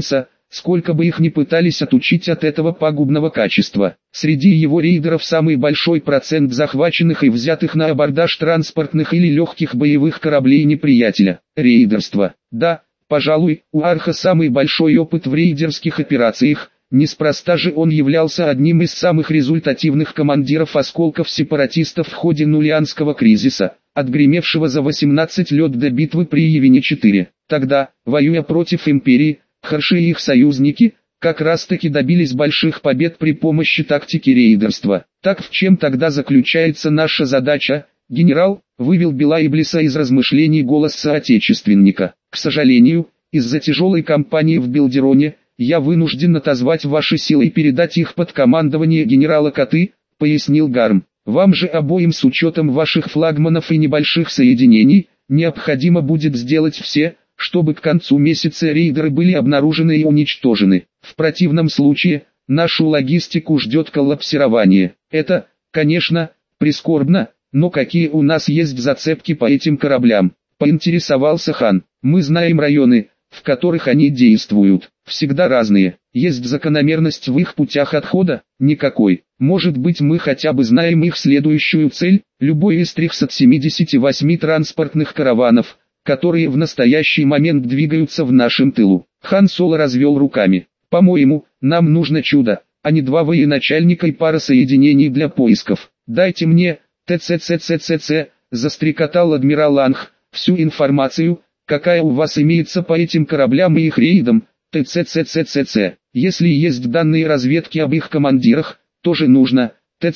сколько бы их ни пытались отучить от этого пагубного качества. Среди его рейдеров самый большой процент захваченных и взятых на абордаж транспортных или легких боевых кораблей неприятеля. Рейдерство. Да, пожалуй, у Арха самый большой опыт в рейдерских операциях. Неспроста же он являлся одним из самых результативных командиров осколков сепаратистов в ходе Нулианского кризиса, отгремевшего за восемнадцать лет до битвы при Явине четыре. Тогда, воюя против империи, Харши и их союзники, как раз таки добились больших побед при помощи тактики рейдерства. Так в чем тогда заключается наша задача? Генерал вывел Белла-Иблиса из размышлений голос соотечественника. К сожалению, из-за тяжелой кампании в Белдероне, я вынужден отозвать ваши силы и передать их под командование генерала Коты, пояснил Гарм. Вам же обоим с учетом ваших флагманов и небольших соединений, необходимо будет сделать все, чтобы к концу месяца рейдеры были обнаружены и уничтожены. В противном случае, нашу логистику ждет коллапсирование. Это, конечно, прискорбно, но какие у нас есть зацепки по этим кораблям? Поинтересовался хан. Мы знаем районы, в которых они действуют. Всегда разные. Есть закономерность в их путях отхода? Никакой. Может быть, мы хотя бы знаем их следующую цель? Любой из трехсот семидесяти восьми транспортных караванов, которые в настоящий момент двигаются в нашем тылу. Хан Соло развел руками. По-моему, нам нужно чудо, а не два военачальника и пара соединений для поисков. Дайте мне, ТЦЦЦЦЦ, застрекотал адмирал Анх, всю информацию, какая у вас имеется по этим кораблям и их рейдам. ТЦЦЦЦЦ. Если есть данные разведки об их командирах, тоже нужно.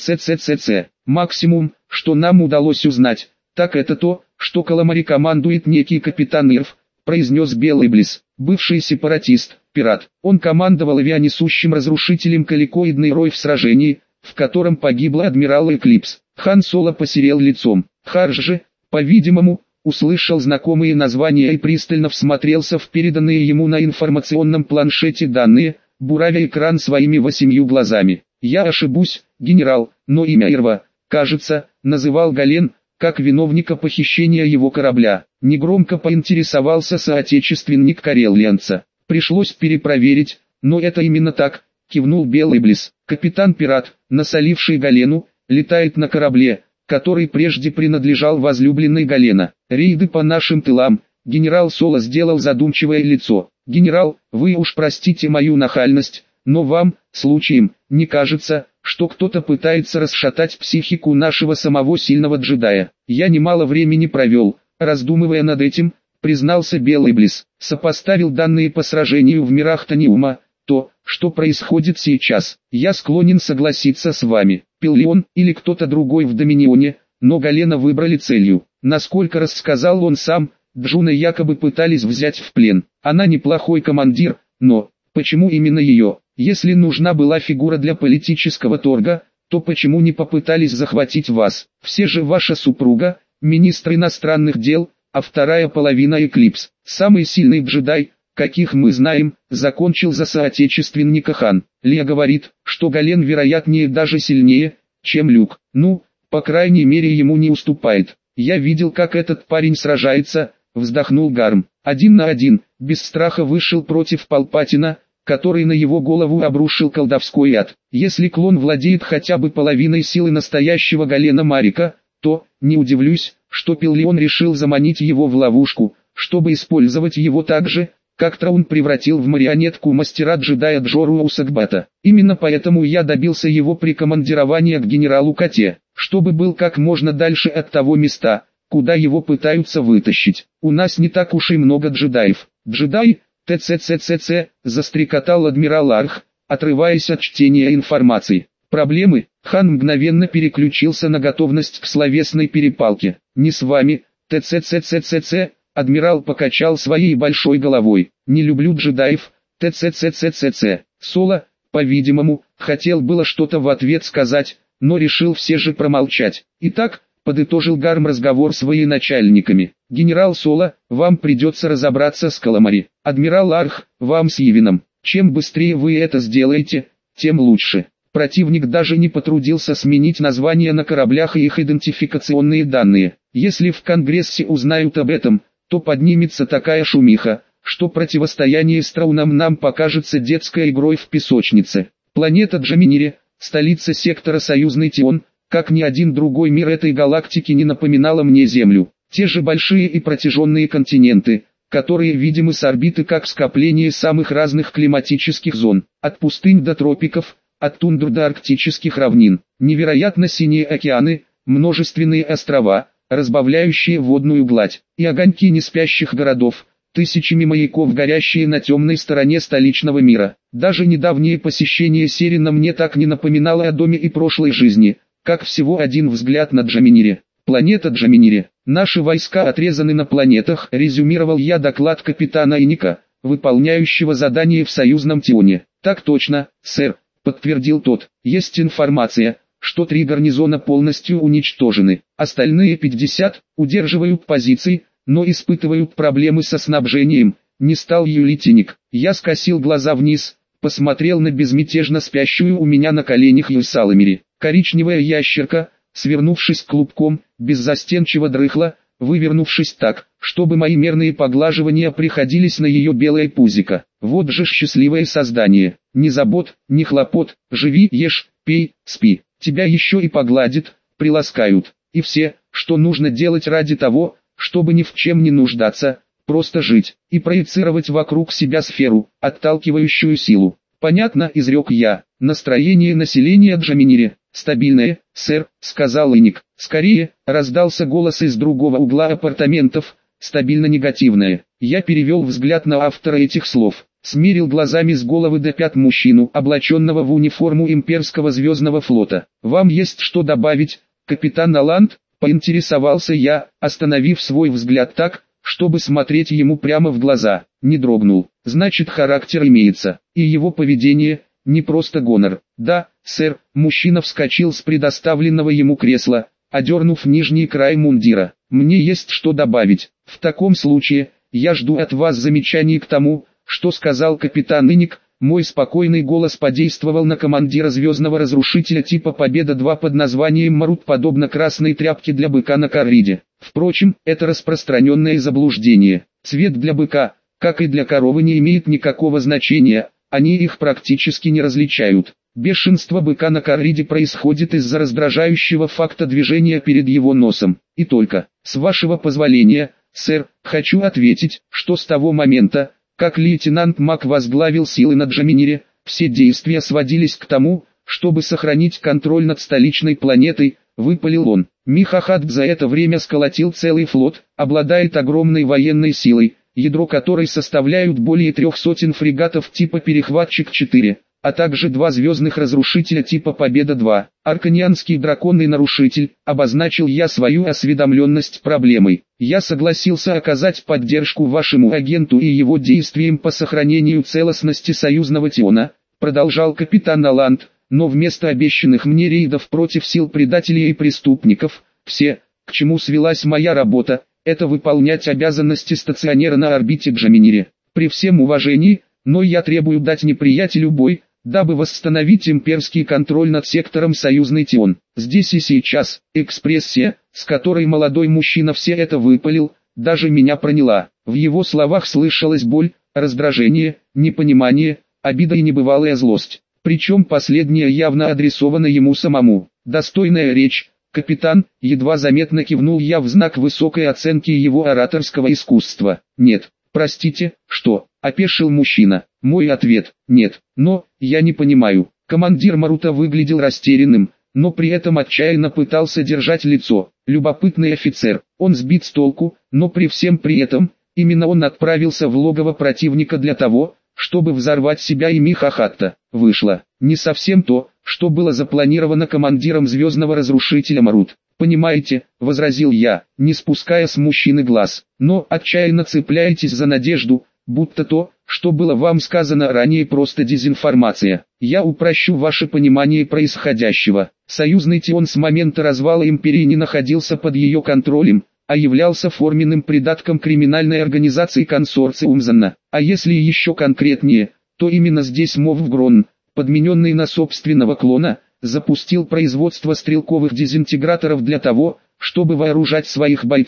ТЦЦЦЦ. Максимум, что нам удалось узнать, так это то, что Каламари командует некий капитан Ирв, произнес Белл-Иблис, бывший сепаратист, пират. Он командовал авианесущим разрушителем Каликоидный Рой в сражении, в котором погибла адмирал Эклипс. Хан Соло посерел лицом. Харш же, по-видимому, услышал знакомые названия и пристально всмотрелся в переданные ему на информационном планшете данные, буравя экран своими восемью глазами. «Я ошибусь, генерал, но имя Ирва, кажется, называл Гален, как виновника похищения его корабля». Негромко поинтересовался соотечественник карелианца. «Пришлось перепроверить, но это именно так», кивнул Белл-Иблис. «Капитан-пират, насоливший Галену, летает на корабле, который прежде принадлежал возлюбленной Галена. Рейды по нашим тылам». Генерал Соло сделал задумчивое лицо. «Генерал, вы уж простите мою нахальность, но вам, случаем, не кажется, что кто-то пытается расшатать психику нашего самого сильного джедая?» «Я немало времени провел, раздумывая над этим», признался Белл-Иблис. «Сопоставил данные по сражению в мирах Таниума, то, что происходит сейчас. Я склонен согласиться с вами. Пиллион или кто-то другой в Доминионе, но Галена выбрали целью. Насколько рассказал он сам, Джуна якобы пытались взять в плен. Она неплохой командир, но почему именно ее? Если нужна была фигура для политического торга, то почему не попытались захватить вас? Все же ваша супруга, министр иностранных дел, а вторая половина Эклипс. Самый сильный джедай, каких мы знаем, закончил за соотечественника хан. Лия говорит, что Гален вероятнее даже сильнее, чем Люк. Ну, по крайней мере ему не уступает. Я видел, как этот парень сражается, вздохнул Гарм. Один на один, без страха вышел против Палпатина, который на его голову обрушил колдовской яд. Если клон владеет хотя бы половиной силы настоящего Галена Марика, то, не удивлюсь, что Пиллион решил заманить его в ловушку, чтобы использовать его так же, как Траун превратил в марионетку мастера-джедая Джору Усакбата. Именно поэтому я добился его прикомандирования к генералу Коте, чтобы был как можно дальше от того места, куда его пытаются вытащить. У нас не так уж и много джедаев. Джедай, ТЦЦЦЦ, застрекотал адмирал Арх, отрываясь от чтения информации. Проблемы? Хан мгновенно переключился на готовность к словесной перепалке. Не с вами, ТЦЦЦЦЦ. Адмирал покачал своей большой головой. Не люблю джедаев, ТЦЦЦЦЦ. Соло, по-видимому, хотел было что-то в ответ сказать, но решил все же промолчать. Итак, подытожил Гарм разговор с военачальниками. Генерал Соло, вам придется разобраться с Каламари. Адмирал Арх, вам с Явином. Чем быстрее вы это сделаете, тем лучше. Противник даже не потрудился сменить названия на кораблях и их идентификационные данные. Если в Конгрессе узнают об этом, то поднимется такая шумиха, что противостояние с Трауном нам покажется детской игрой в песочнице. Планета Джаминире, столица сектора Союзный Тион, как ни один другой мир этой галактики не напоминала мне Землю. Те же большие и протяженные континенты, которые видимы с орбиты как скопление самых разных климатических зон, от пустынь до тропиков, от тундр до арктических равнин, невероятно синие океаны, множественные острова, разбавляющие водную гладь, и огоньки неспящих городов, тысячами маяков, горящие на темной стороне столичного мира. Даже недавнее посещение Серина мне так не напоминало о доме и прошлой жизни, как всего один взгляд на Джаминире. Планета Джаминире. Наши войска отрезаны на планетах, резюмировал я доклад капитана Иника, выполняющего задание в союзном Тионе. Так точно, сэр, подтвердил тот. Есть информация, что три гарнизона полностью уничтожены. Остальные пятьдесят удерживают позиции, но испытывают проблемы со снабжением. Не стал юлить Иник. Я скосил глаза вниз, посмотрел на безмятежно спящую у меня на коленях Юсаламири. Коричневая ящерка, свернувшись клубком, беззастенчиво дрыхла, вывернувшись так, чтобы мои мерные поглаживания приходились на ее белое пузико. Вот же счастливое создание. Ни забот, ни хлопот, живи, ешь, пей, спи. Тебя еще и погладят, приласкают. И все, что нужно делать ради того, чтобы ни в чем не нуждаться, просто жить и проецировать вокруг себя сферу, отталкивающую силу. Понятно, изрек я. Настроение населения Джаминире стабильное, сэр, сказал Иник. Скорее, раздался голос из другого угла апартаментов, стабильно негативное. Я перевел взгляд на автора этих слов. Смерил глазами с головы до пят мужчину, облаченного в униформу имперского звездного флота. «Вам есть что добавить, капитан Аланд?» — поинтересовался я, остановив свой взгляд так, чтобы смотреть ему прямо в глаза. Не дрогнул. Значит, характер имеется, и его поведение — не просто гонор. «Да, сэр», — мужчина вскочил с предоставленного ему кресла, одернув нижний край мундира. «Мне есть что добавить. В таком случае, я жду от вас замечаний к тому, что сказал капитан Иник». Мой спокойный голос подействовал на командира звездного разрушителя типа Победа-два под названием Марут, подобно красной тряпке для быка на корриде. Впрочем, это распространенное заблуждение. Цвет для быка, как и для коровы, не имеет никакого значения, они их практически не различают. Бешенство быка на корриде происходит из-за раздражающего факта движения перед его носом. И только, с вашего позволения, сэр, хочу ответить, что с того момента, как лейтенант Мак возглавил силы на Джаминире, все действия сводились к тому, чтобы сохранить контроль над столичной планетой, выпалил он. Михахат за это время сколотил целый флот, обладает огромной военной силой, ядро которой составляют более трех сотен фрегатов типа Перехватчик-четыре, а также два звездных разрушителя типа Победа-два. Арканианский дракон и нарушитель, обозначил я свою осведомленность проблемой. Я согласился оказать поддержку вашему агенту и его действиям по сохранению целостности союзного Тиона, продолжал капитан Аланд, но вместо обещанных мне рейдов против сил предателей и преступников, все, к чему свелась моя работа, это выполнять обязанности стационера на орбите Джаминире. При всем уважении, но я требую дать неприятелю бой, дабы восстановить имперский контроль над сектором Союзный Тион. Здесь и сейчас, экспрессия, с которой молодой мужчина все это выпалил, даже меня проняла. В его словах слышалась боль, раздражение, непонимание, обида и небывалая злость. Причем последняя явно адресована ему самому. Достойная речь, капитан, едва заметно кивнул я в знак высокой оценки его ораторского искусства. Нет, простите, что? Опешил мужчина. Мой ответ – нет, но, я не понимаю. Командир Марута выглядел растерянным, но при этом отчаянно пытался держать лицо. Любопытный офицер, он сбит с толку, но при всем при этом, именно он отправился в логово противника для того, чтобы взорвать себя и Михахатта. Вышло не совсем то, что было запланировано командиром звездного разрушителя Марут. «Понимаете», — возразил я, не спуская с мужчины глаз, «но отчаянно цепляетесь за надежду, будто то, что было вам сказано ранее, просто дезинформация. Я упрощу ваше понимание происходящего. Союзный Тион с момента развала империи не находился под ее контролем, а являлся форменным придатком криминальной организации консорциум Занна. А если еще конкретнее, то именно здесь Мовгрон, подмененный на собственного клона, запустил производство стрелковых дезинтеграторов для того, чтобы вооружать своих бойцов.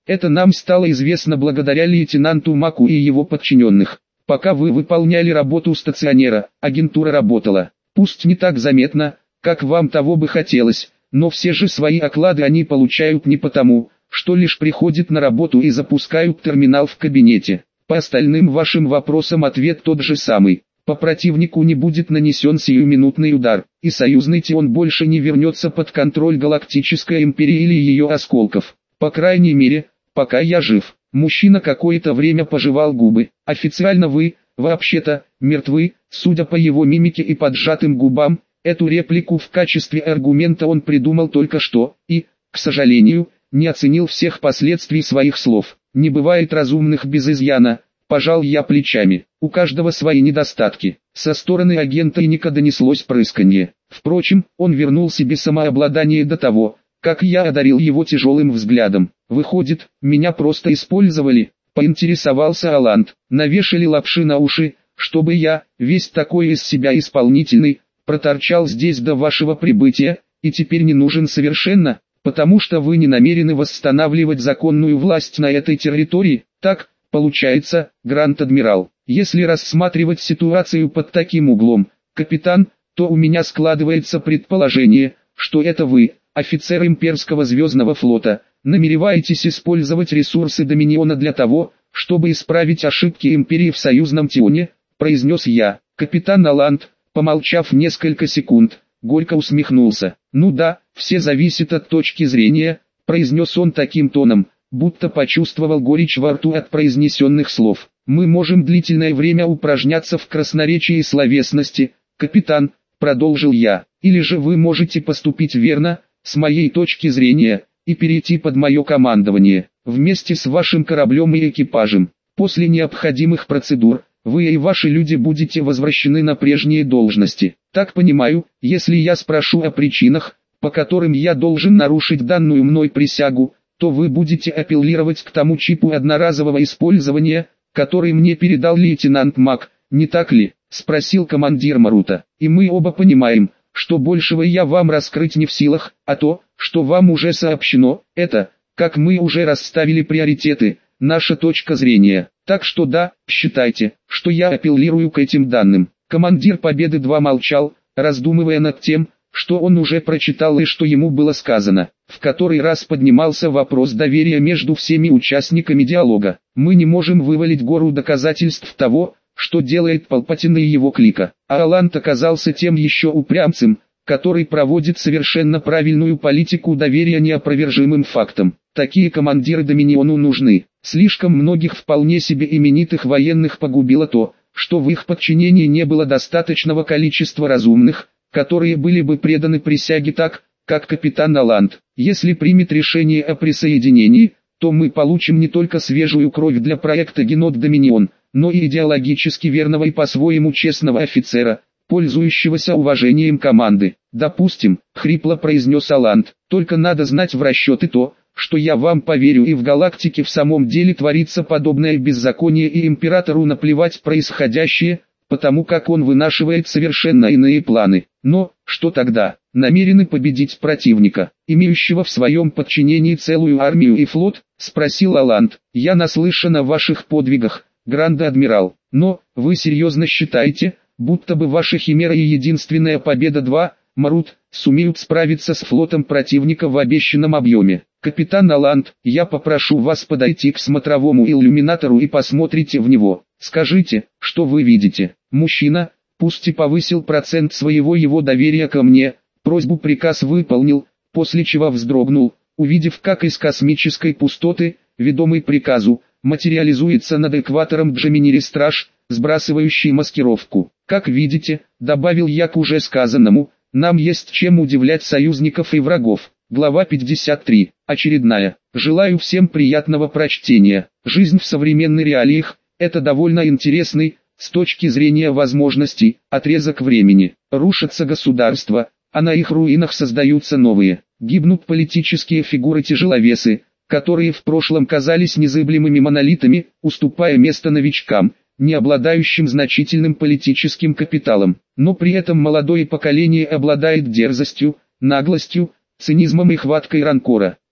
Это нам стало известно благодаря лейтенанту Маку и его подчиненных. Пока вы выполняли работу стационера, агентура работала. Пусть не так заметно, как вам того бы хотелось, но все же свои оклады они получают не потому, что лишь приходят на работу и запускают терминал в кабинете. По остальным вашим вопросам ответ тот же самый. По противнику не будет нанесен сиюминутный удар, и союзный Тион больше не вернется под контроль Галактической Империи или ее осколков. По крайней мере, пока я жив. Мужчина какое-то время пожевал губы. Официально вы, вообще-то, мертвы, судя по его мимике и поджатым губам. Эту реплику в качестве аргумента он придумал только что, и, к сожалению, не оценил всех последствий своих слов. Не бывает разумных без изъяна, пожал я плечами. У каждого свои недостатки. Со стороны агента Иника донеслось прысканье. Впрочем, он вернул себе самообладание до того, как я одарил его тяжелым взглядом. Выходит, меня просто использовали, поинтересовался Аланд. Навешали лапши на уши, чтобы я, весь такой из себя исполнительный, проторчал здесь до вашего прибытия, и теперь не нужен совершенно, потому что вы не намерены восстанавливать законную власть на этой территории. Так, получается, Гранд-Адмирал. Если рассматривать ситуацию под таким углом, капитан, то у меня складывается предположение, что это вы, офицер имперского звездного флота, намереваетесь использовать ресурсы Доминиона для того, чтобы исправить ошибки Империи в союзном Тионе, произнес я. Капитан Аланд, помолчав несколько секунд, горько усмехнулся. Ну да, все зависит от точки зрения, произнес он таким тоном, будто почувствовал горечь во рту от произнесенных слов. Мы можем длительное время упражняться в красноречии и словесности, капитан, продолжил я, или же вы можете поступить верно, с моей точки зрения, и перейти под мое командование, вместе с вашим кораблем и экипажем. После необходимых процедур, вы и ваши люди будете возвращены на прежние должности. Так понимаю, если я спрошу о причинах, по которым я должен нарушить данную мной присягу, то вы будете апеллировать к тому чипу одноразового использования, который мне передал лейтенант Мак, не так ли? Спросил командир Марута. И мы оба понимаем, что большего я вам раскрыть не в силах, а то, что вам уже сообщено, это, как мы уже расставили приоритеты, наша точка зрения. Так что да, считайте, что я апеллирую к этим данным. Командир Победы два молчал, раздумывая над тем, что он уже прочитал и что ему было сказано. В который раз поднимался вопрос доверия между всеми участниками диалога. Мы не можем вывалить гору доказательств того, что делает Палпатин и его клика. А Аланд оказался тем еще упрямцем, который проводит совершенно правильную политику доверия неопровержимым фактам. Такие командиры Доминиону нужны. Слишком многих вполне себе именитых военных погубило то, что в их подчинении не было достаточного количества разумных, которые были бы преданы присяге так, как капитан Аланд. Если примет решение о присоединении, то мы получим не только свежую кровь для проекта Генод Доминион, но и идеологически верного и по-своему честного офицера, пользующегося уважением команды. Допустим, хрипло произнес Аланд, только надо знать в расчеты то, что я вам поверю и в галактике в самом деле творится подобное беззаконие и императору наплевать происходящее, потому как он вынашивает совершенно иные планы. Но, что тогда? Намерены победить противника, имеющего в своем подчинении целую армию и флот? Спросил Аланд. Я наслышан о ваших подвигах, Гранд-Адмирал, но, вы серьезно считаете, будто бы ваша Химера и единственная Победа два, Марут, сумеют справиться с флотом противника в обещанном объеме? Капитан Аланд, я попрошу вас подойти к смотровому иллюминатору и посмотрите в него. Скажите, что вы видите. Мужчина, пусть и повысил процент своего его доверия ко мне, просьбу приказ выполнил, после чего вздрогнул, увидев, как из космической пустоты, ведомый приказу, материализуется над экватором Джемини Страж, сбрасывающий маскировку. Как видите, добавил я к уже сказанному, нам есть чем удивлять союзников и врагов. Глава пятьдесят три. Очередная. Желаю всем приятного прочтения. Жизнь в современных реалиях – это довольно интересный, с точки зрения возможностей, отрезок времени. Рушатся государства, а на их руинах создаются новые. Гибнут политические фигуры-тяжеловесы, которые в прошлом казались незыблемыми монолитами, уступая место новичкам, не обладающим значительным политическим капиталом. Но при этом молодое поколение обладает дерзостью, наглостью, цинизмом и хваткой ранкора.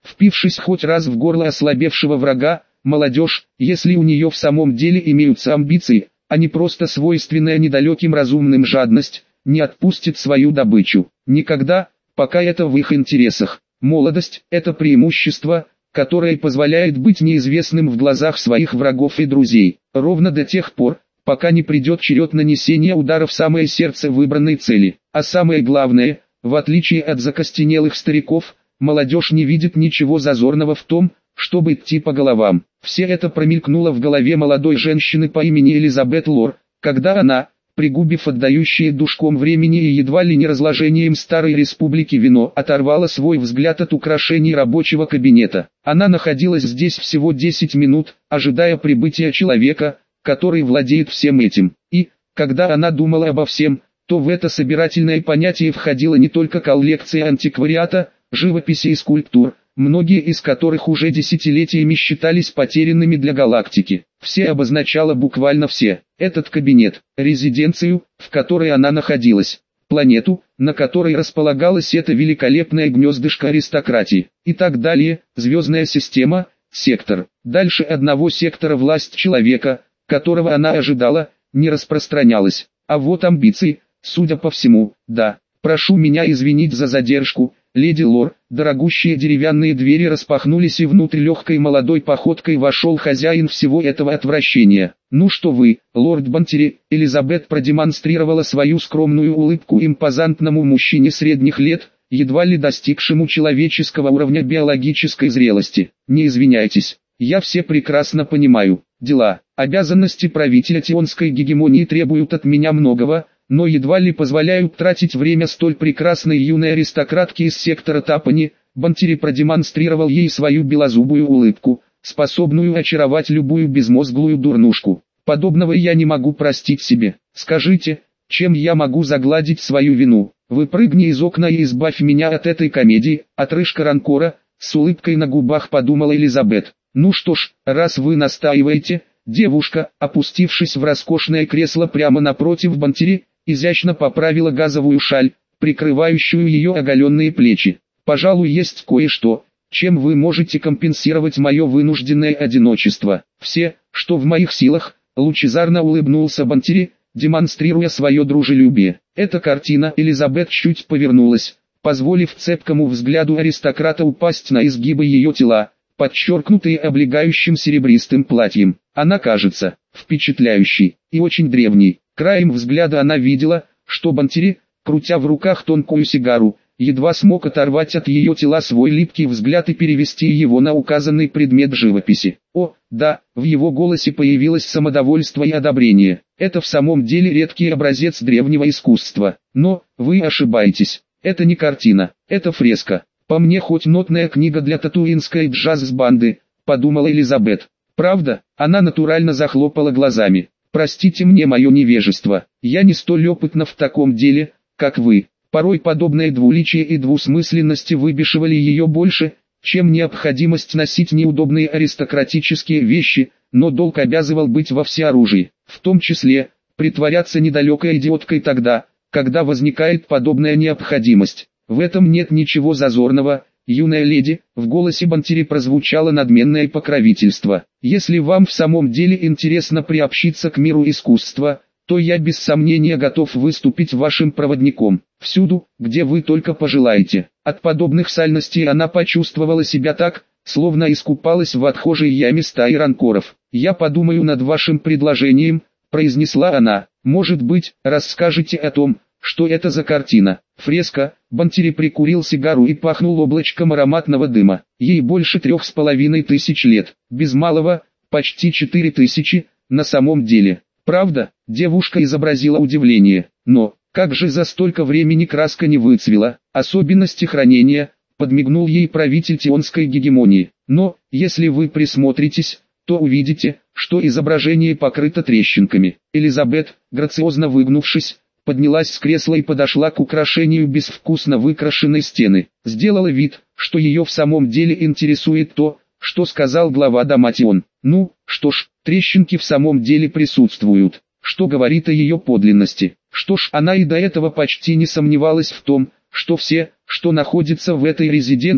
впившись хоть раз в горло ослабевшего врага. Молодежь, если у нее в самом деле имеются амбиции, а не просто свойственная недалеким разумным жадность, не отпустит свою добычу. Никогда, пока это в их интересах. Молодость – это преимущество, которое позволяет быть неизвестным в глазах своих врагов и друзей, ровно до тех пор, пока не придет черед нанесения удара в самое сердце выбранной цели. А самое главное, в отличие от закостенелых стариков, молодежь не видит ничего зазорного в том, чтобы идти по головам. Все это промелькнуло в голове молодой женщины по имени Элизабет Лор, когда она, пригубив отдающее душком времени и едва ли не разложением старой республики вино, оторвала свой взгляд от украшений рабочего кабинета. Она находилась здесь всего десять минут, ожидая прибытия человека, который владеет всем этим. И, когда она думала обо всем, то в это собирательное понятие входила не только коллекция антиквариата, живописи и скульптур, многие из которых уже десятилетиями считались потерянными для галактики. Все обозначало буквально все. Этот кабинет, резиденцию, в которой она находилась, планету, на которой располагалось это великолепное гнездышко аристократии, и так далее, звездная система, сектор. Дальше одного сектора власть человека, которого она ожидала, не распространялась. А вот амбиции, судя по всему, да. Прошу меня извинить за задержку, леди Лор. Дорогущие деревянные двери распахнулись, и внутрь легкой молодой походкой вошел хозяин всего этого отвращения. «Ну что вы, лорд Бантери?» Элизабет продемонстрировала свою скромную улыбку импозантному мужчине средних лет, едва ли достигшему человеческого уровня биологической зрелости. «Не извиняйтесь, я все прекрасно понимаю. Дела, обязанности правителя Тионской гегемонии требуют от меня многого, но едва ли позволяют тратить время столь прекрасной юной аристократки из сектора Тапани». Бантери продемонстрировал ей свою белозубую улыбку, способную очаровать любую безмозглую дурнушку. «Подобного я не могу простить себе. Скажите, чем я могу загладить свою вину? Выпрыгни из окна и избавь меня от этой комедии, отрыжка Ранкора», с улыбкой на губах подумала Элизабет. «Ну что ж, раз вы настаиваете», девушка, опустившись в роскошное кресло прямо напротив Бантери, изящно поправила газовую шаль, прикрывающую ее оголенные плечи. «Пожалуй, есть кое-что, чем вы можете компенсировать мое вынужденное одиночество. Все, что в моих силах», лучезарно улыбнулся Бантери, демонстрируя свое дружелюбие. Эта картина. Элизабет чуть повернулась, позволив цепкому взгляду аристократа упасть на изгибы ее тела, подчеркнутые облегающим серебристым платьем. Она кажется впечатляющей и очень древней. Краем взгляда она видела, что Бантери, крутя в руках тонкую сигару, едва смог оторвать от ее тела свой липкий взгляд и перевести его на указанный предмет живописи. О, да, в его голосе появилось самодовольство и одобрение. Это в самом деле редкий образец древнего искусства. Но, вы ошибаетесь. Это не картина, это фреска. По мне хоть нотная книга для татуинской джаз-банды, подумала Элизабет. Правда? Она натурально захлопала глазами. Простите мне мое невежество, я не столь опытна в таком деле, как вы. Порой подобное двуличие и двусмысленности выбешивали ее больше, чем необходимость носить неудобные аристократические вещи, но долг обязывал быть во всеоружии, в том числе, притворяться недалекой идиоткой тогда, когда возникает подобная необходимость. В этом нет ничего зазорного, юная леди, в голосе Бантери прозвучало надменное покровительство. Если вам в самом деле интересно приобщиться к миру искусства, то я без сомнения готов выступить вашим проводником, всюду, где вы только пожелаете. От подобных сальностей она почувствовала себя так, словно искупалась в отхожей яме стаи ранкоров. «Я подумаю над вашим предложением», — произнесла она. «Может быть, расскажете о том, что это за картина?» Фреска. Бантери прикурил сигару и пахнул облачком ароматного дыма. Ей больше трех с половиной тысяч лет, без малого, почти четыре тысячи, на самом деле. «Правда?» — девушка изобразила удивление. «Но, как же за столько времени краска не выцвела? Особенности хранения», — подмигнул ей правитель Тионской гегемонии. «Но, если вы присмотритесь, то увидите, что изображение покрыто трещинками». Элизабет, грациозно выгнувшись, поднялась с кресла и подошла к украшению безвкусно выкрашенной стены. Сделала вид, что ее в самом деле интересует то, что сказал глава Даматион. Ну, что ж, трещинки в самом деле присутствуют, что говорит о ее подлинности. Что ж, она и до этого почти не сомневалась в том, что все, что находится в этой резиденции,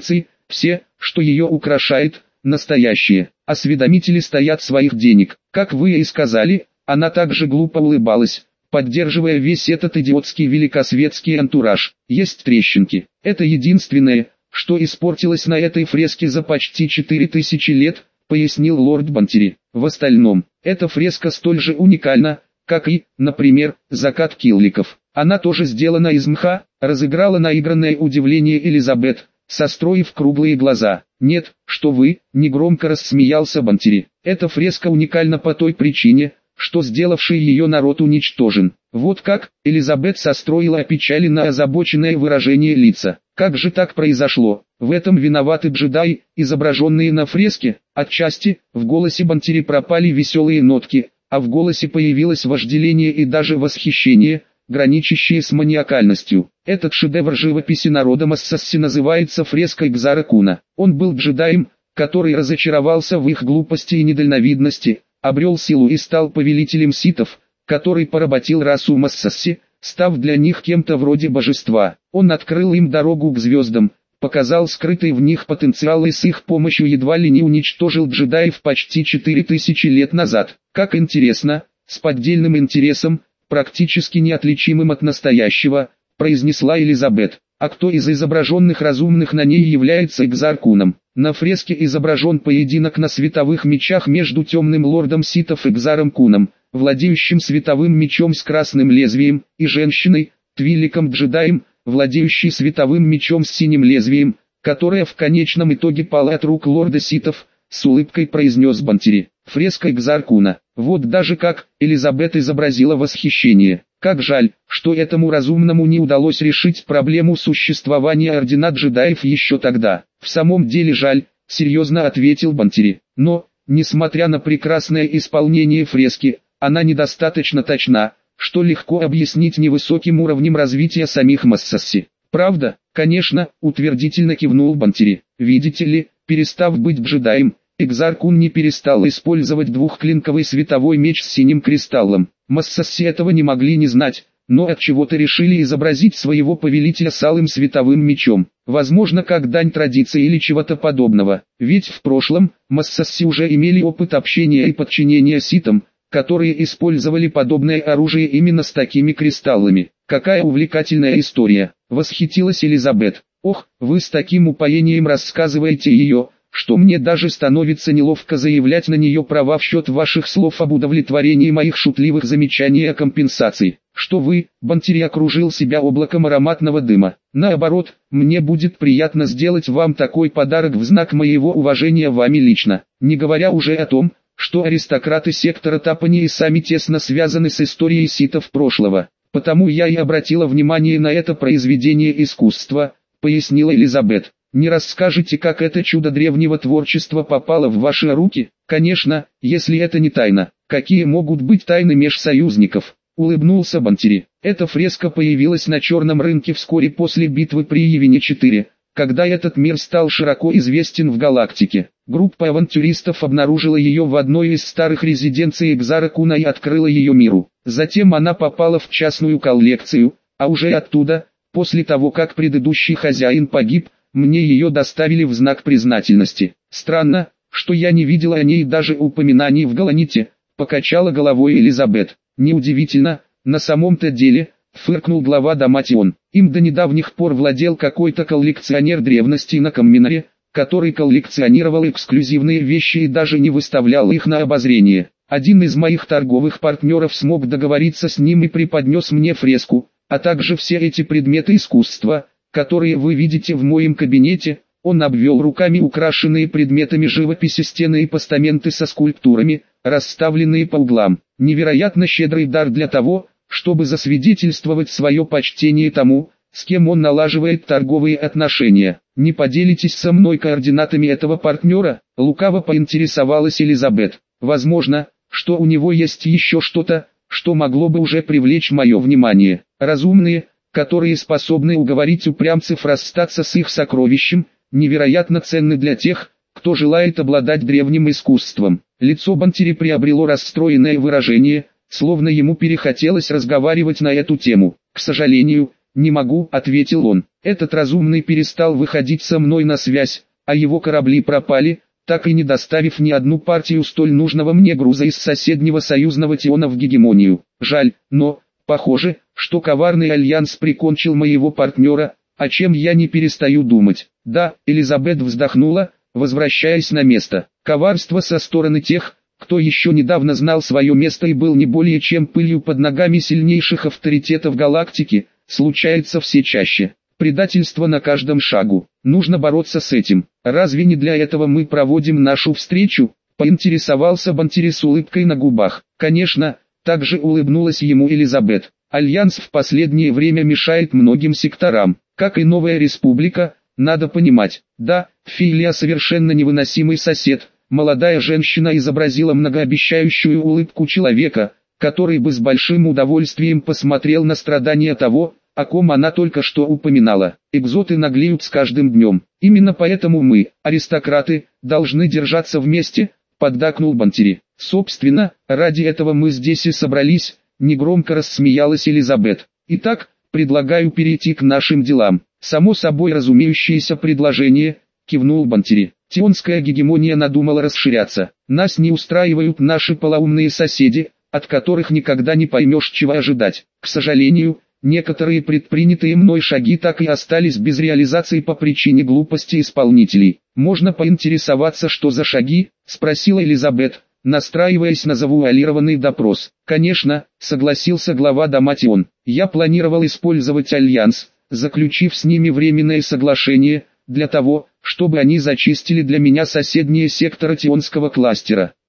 все, что ее украшает, настоящие. Осведомители стоят своих денег. Как вы и сказали, она также глупо улыбалась, поддерживая весь этот идиотский великосветский антураж. Есть трещинки. Это единственное, что испортилось на этой фреске за почти четыре тысячи лет, пояснил лорд Бантери. В остальном, эта фреска столь же уникальна, как и, например, закат Килликов. Она тоже сделана из мха, разыграла наигранное удивление Элизабет, состроив круглые глаза. «Нет, что вы», — негромко рассмеялся Бантери. «Эта фреска уникальна по той причине, что сделавший ее народ уничтожен». Вот как, Элизабет состроила опечаленное озабоченное выражение лица. Как же так произошло? В этом виноваты джедаи, изображенные на фреске. Отчасти, в голосе Бантери пропали веселые нотки, а в голосе появилось вожделение и даже восхищение, граничащие с маниакальностью. Этот шедевр живописи народа Массасси называется фреской Кзара Куна. Он был джедаем, который разочаровался в их глупости и недальновидности, обрел силу и стал повелителем ситов, который поработил расу Массасси, став для них кем-то вроде божества. Он открыл им дорогу к звездам, показал скрытый в них потенциал и с их помощью едва ли не уничтожил джедаев почти четыре тысячи лет назад. Как интересно, с поддельным интересом, практически неотличимым от настоящего, произнесла Элизабет. А кто из изображенных разумных на ней является Кзар Куном? На фреске изображен поединок на световых мечах между темным лордом ситов и Кзаром Куном, владеющим световым мечом с красным лезвием, и женщиной, Твиликом-джедаем, владеющей световым мечом с синим лезвием, которая в конечном итоге пала от рук лорда ситов, с улыбкой произнес Бантери. Фреска Кзар Куна. Вот даже как, Элизабет изобразила восхищение. Как жаль, что этому разумному не удалось решить проблему существования ордена джедаев еще тогда. В самом деле жаль, серьезно ответил Бантери. Но, несмотря на прекрасное исполнение фрески, она недостаточно точна, что легко объяснить невысоким уровнем развития самих Массасси. Правда? Конечно, утвердительно кивнул Бантери. Видите ли, перестав быть джедаем, Кзар Кун не перестал использовать двухклинковый световой меч с синим кристаллом. Массасси этого не могли не знать, но от чего-то решили изобразить своего повелителя с алым световым мечом. Возможно, как дань традиции или чего-то подобного. Ведь в прошлом, Массасси уже имели опыт общения и подчинения ситам, которые использовали подобное оружие именно с такими кристаллами. Какая увлекательная история, восхитилась Элизабет. Ох, вы с таким упоением рассказываете ее, что мне даже становится неловко заявлять на нее права в счет ваших слов об удовлетворении моих шутливых замечаний о компенсации. Что вы, Бантери окружил себя облаком ароматного дыма. Наоборот, мне будет приятно сделать вам такой подарок в знак моего уважения вами лично, не говоря уже о том, что аристократы сектора Тапани и сами тесно связаны с историей ситов прошлого. Потому я и обратила внимание на это произведение искусства, пояснила Элизабет. Не расскажете, как это чудо древнего творчества попало в ваши руки? Конечно, если это не тайна. Какие могут быть тайны межсоюзников? Улыбнулся Бантери. Эта фреска появилась на черном рынке вскоре после битвы при Явине четыре, когда этот мир стал широко известен в галактике. Группа авантюристов обнаружила ее в одной из старых резиденций Кзара Куна и открыла ее миру. Затем она попала в частную коллекцию, а уже оттуда, после того как предыдущий хозяин погиб, мне ее доставили в знак признательности. Странно, что я не видела о ней даже упоминаний в Галаните, покачала головой Элизабет. Неудивительно, на самом-то деле, фыркнул глава Даматион. Им до недавних пор владел какой-то коллекционер древностей на Камминаре, который коллекционировал эксклюзивные вещи и даже не выставлял их на обозрение. Один из моих торговых партнеров смог договориться с ним и преподнес мне фреску, а также все эти предметы искусства, которые вы видите в моем кабинете. Он обвел руками украшенные предметами живописи стены и постаменты со скульптурами, расставленные по углам. Невероятно щедрый дар для того, чтобы засвидетельствовать свое почтение тому, с кем он налаживает торговые отношения. Не поделитесь со мной координатами этого партнера? Лукаво поинтересовалась Элизабет. Возможно, что у него есть еще что-то, что могло бы уже привлечь мое внимание. Разумные, которые способны уговорить упрямцев расстаться с их сокровищем, невероятно ценны для тех, кто желает обладать древним искусством. Лицо Бантери приобрело расстроенное выражение, словно ему перехотелось разговаривать на эту тему. «К сожалению, не могу», — ответил он. «Этот разумный перестал выходить со мной на связь, а его корабли пропали, так и не доставив ни одну партию столь нужного мне груза из соседнего союзного Тиона в гегемонию. Жаль, но, похоже, что коварный альянс прикончил моего партнера, о чем я не перестаю думать. Да, Элизабет вздохнула, возвращаясь на место. Коварство со стороны тех, кто еще недавно знал свое место и был не более чем пылью под ногами сильнейших авторитетов галактики, случается все чаще. Предательство на каждом шагу. Нужно бороться с этим. Разве не для этого мы проводим нашу встречу? Поинтересовался Бантери с улыбкой на губах. Конечно, также улыбнулась ему Элизабет. Альянс в последнее время мешает многим секторам, как и новая республика, надо понимать. Да, Филия совершенно невыносимый сосед. Молодая женщина изобразила многообещающую улыбку человека, который бы с большим удовольствием посмотрел на страдания того, о ком она только что упоминала. Экзоты наглеют с каждым днем. Именно поэтому мы, аристократы, должны держаться вместе, поддакнул Бантери. Собственно, ради этого мы здесь и собрались, негромко рассмеялась Элизабет. Итак, предлагаю перейти к нашим делам. Само собой разумеющееся предложение, кивнул Бантери. Тионская гегемония надумала расширяться. Нас не устраивают наши полоумные соседи, от которых никогда не поймешь, чего ожидать. К сожалению, некоторые предпринятые мной шаги так и остались без реализации по причине глупости исполнителей. «Можно поинтересоваться, что за шаги?» – спросила Элизабет, настраиваясь на завуалированный допрос. «Конечно», – согласился глава дома Тион. «Я планировал использовать Альянс, заключив с ними временное соглашение, для того, чтобы они зачистили для меня соседние секторы Тионского кластера.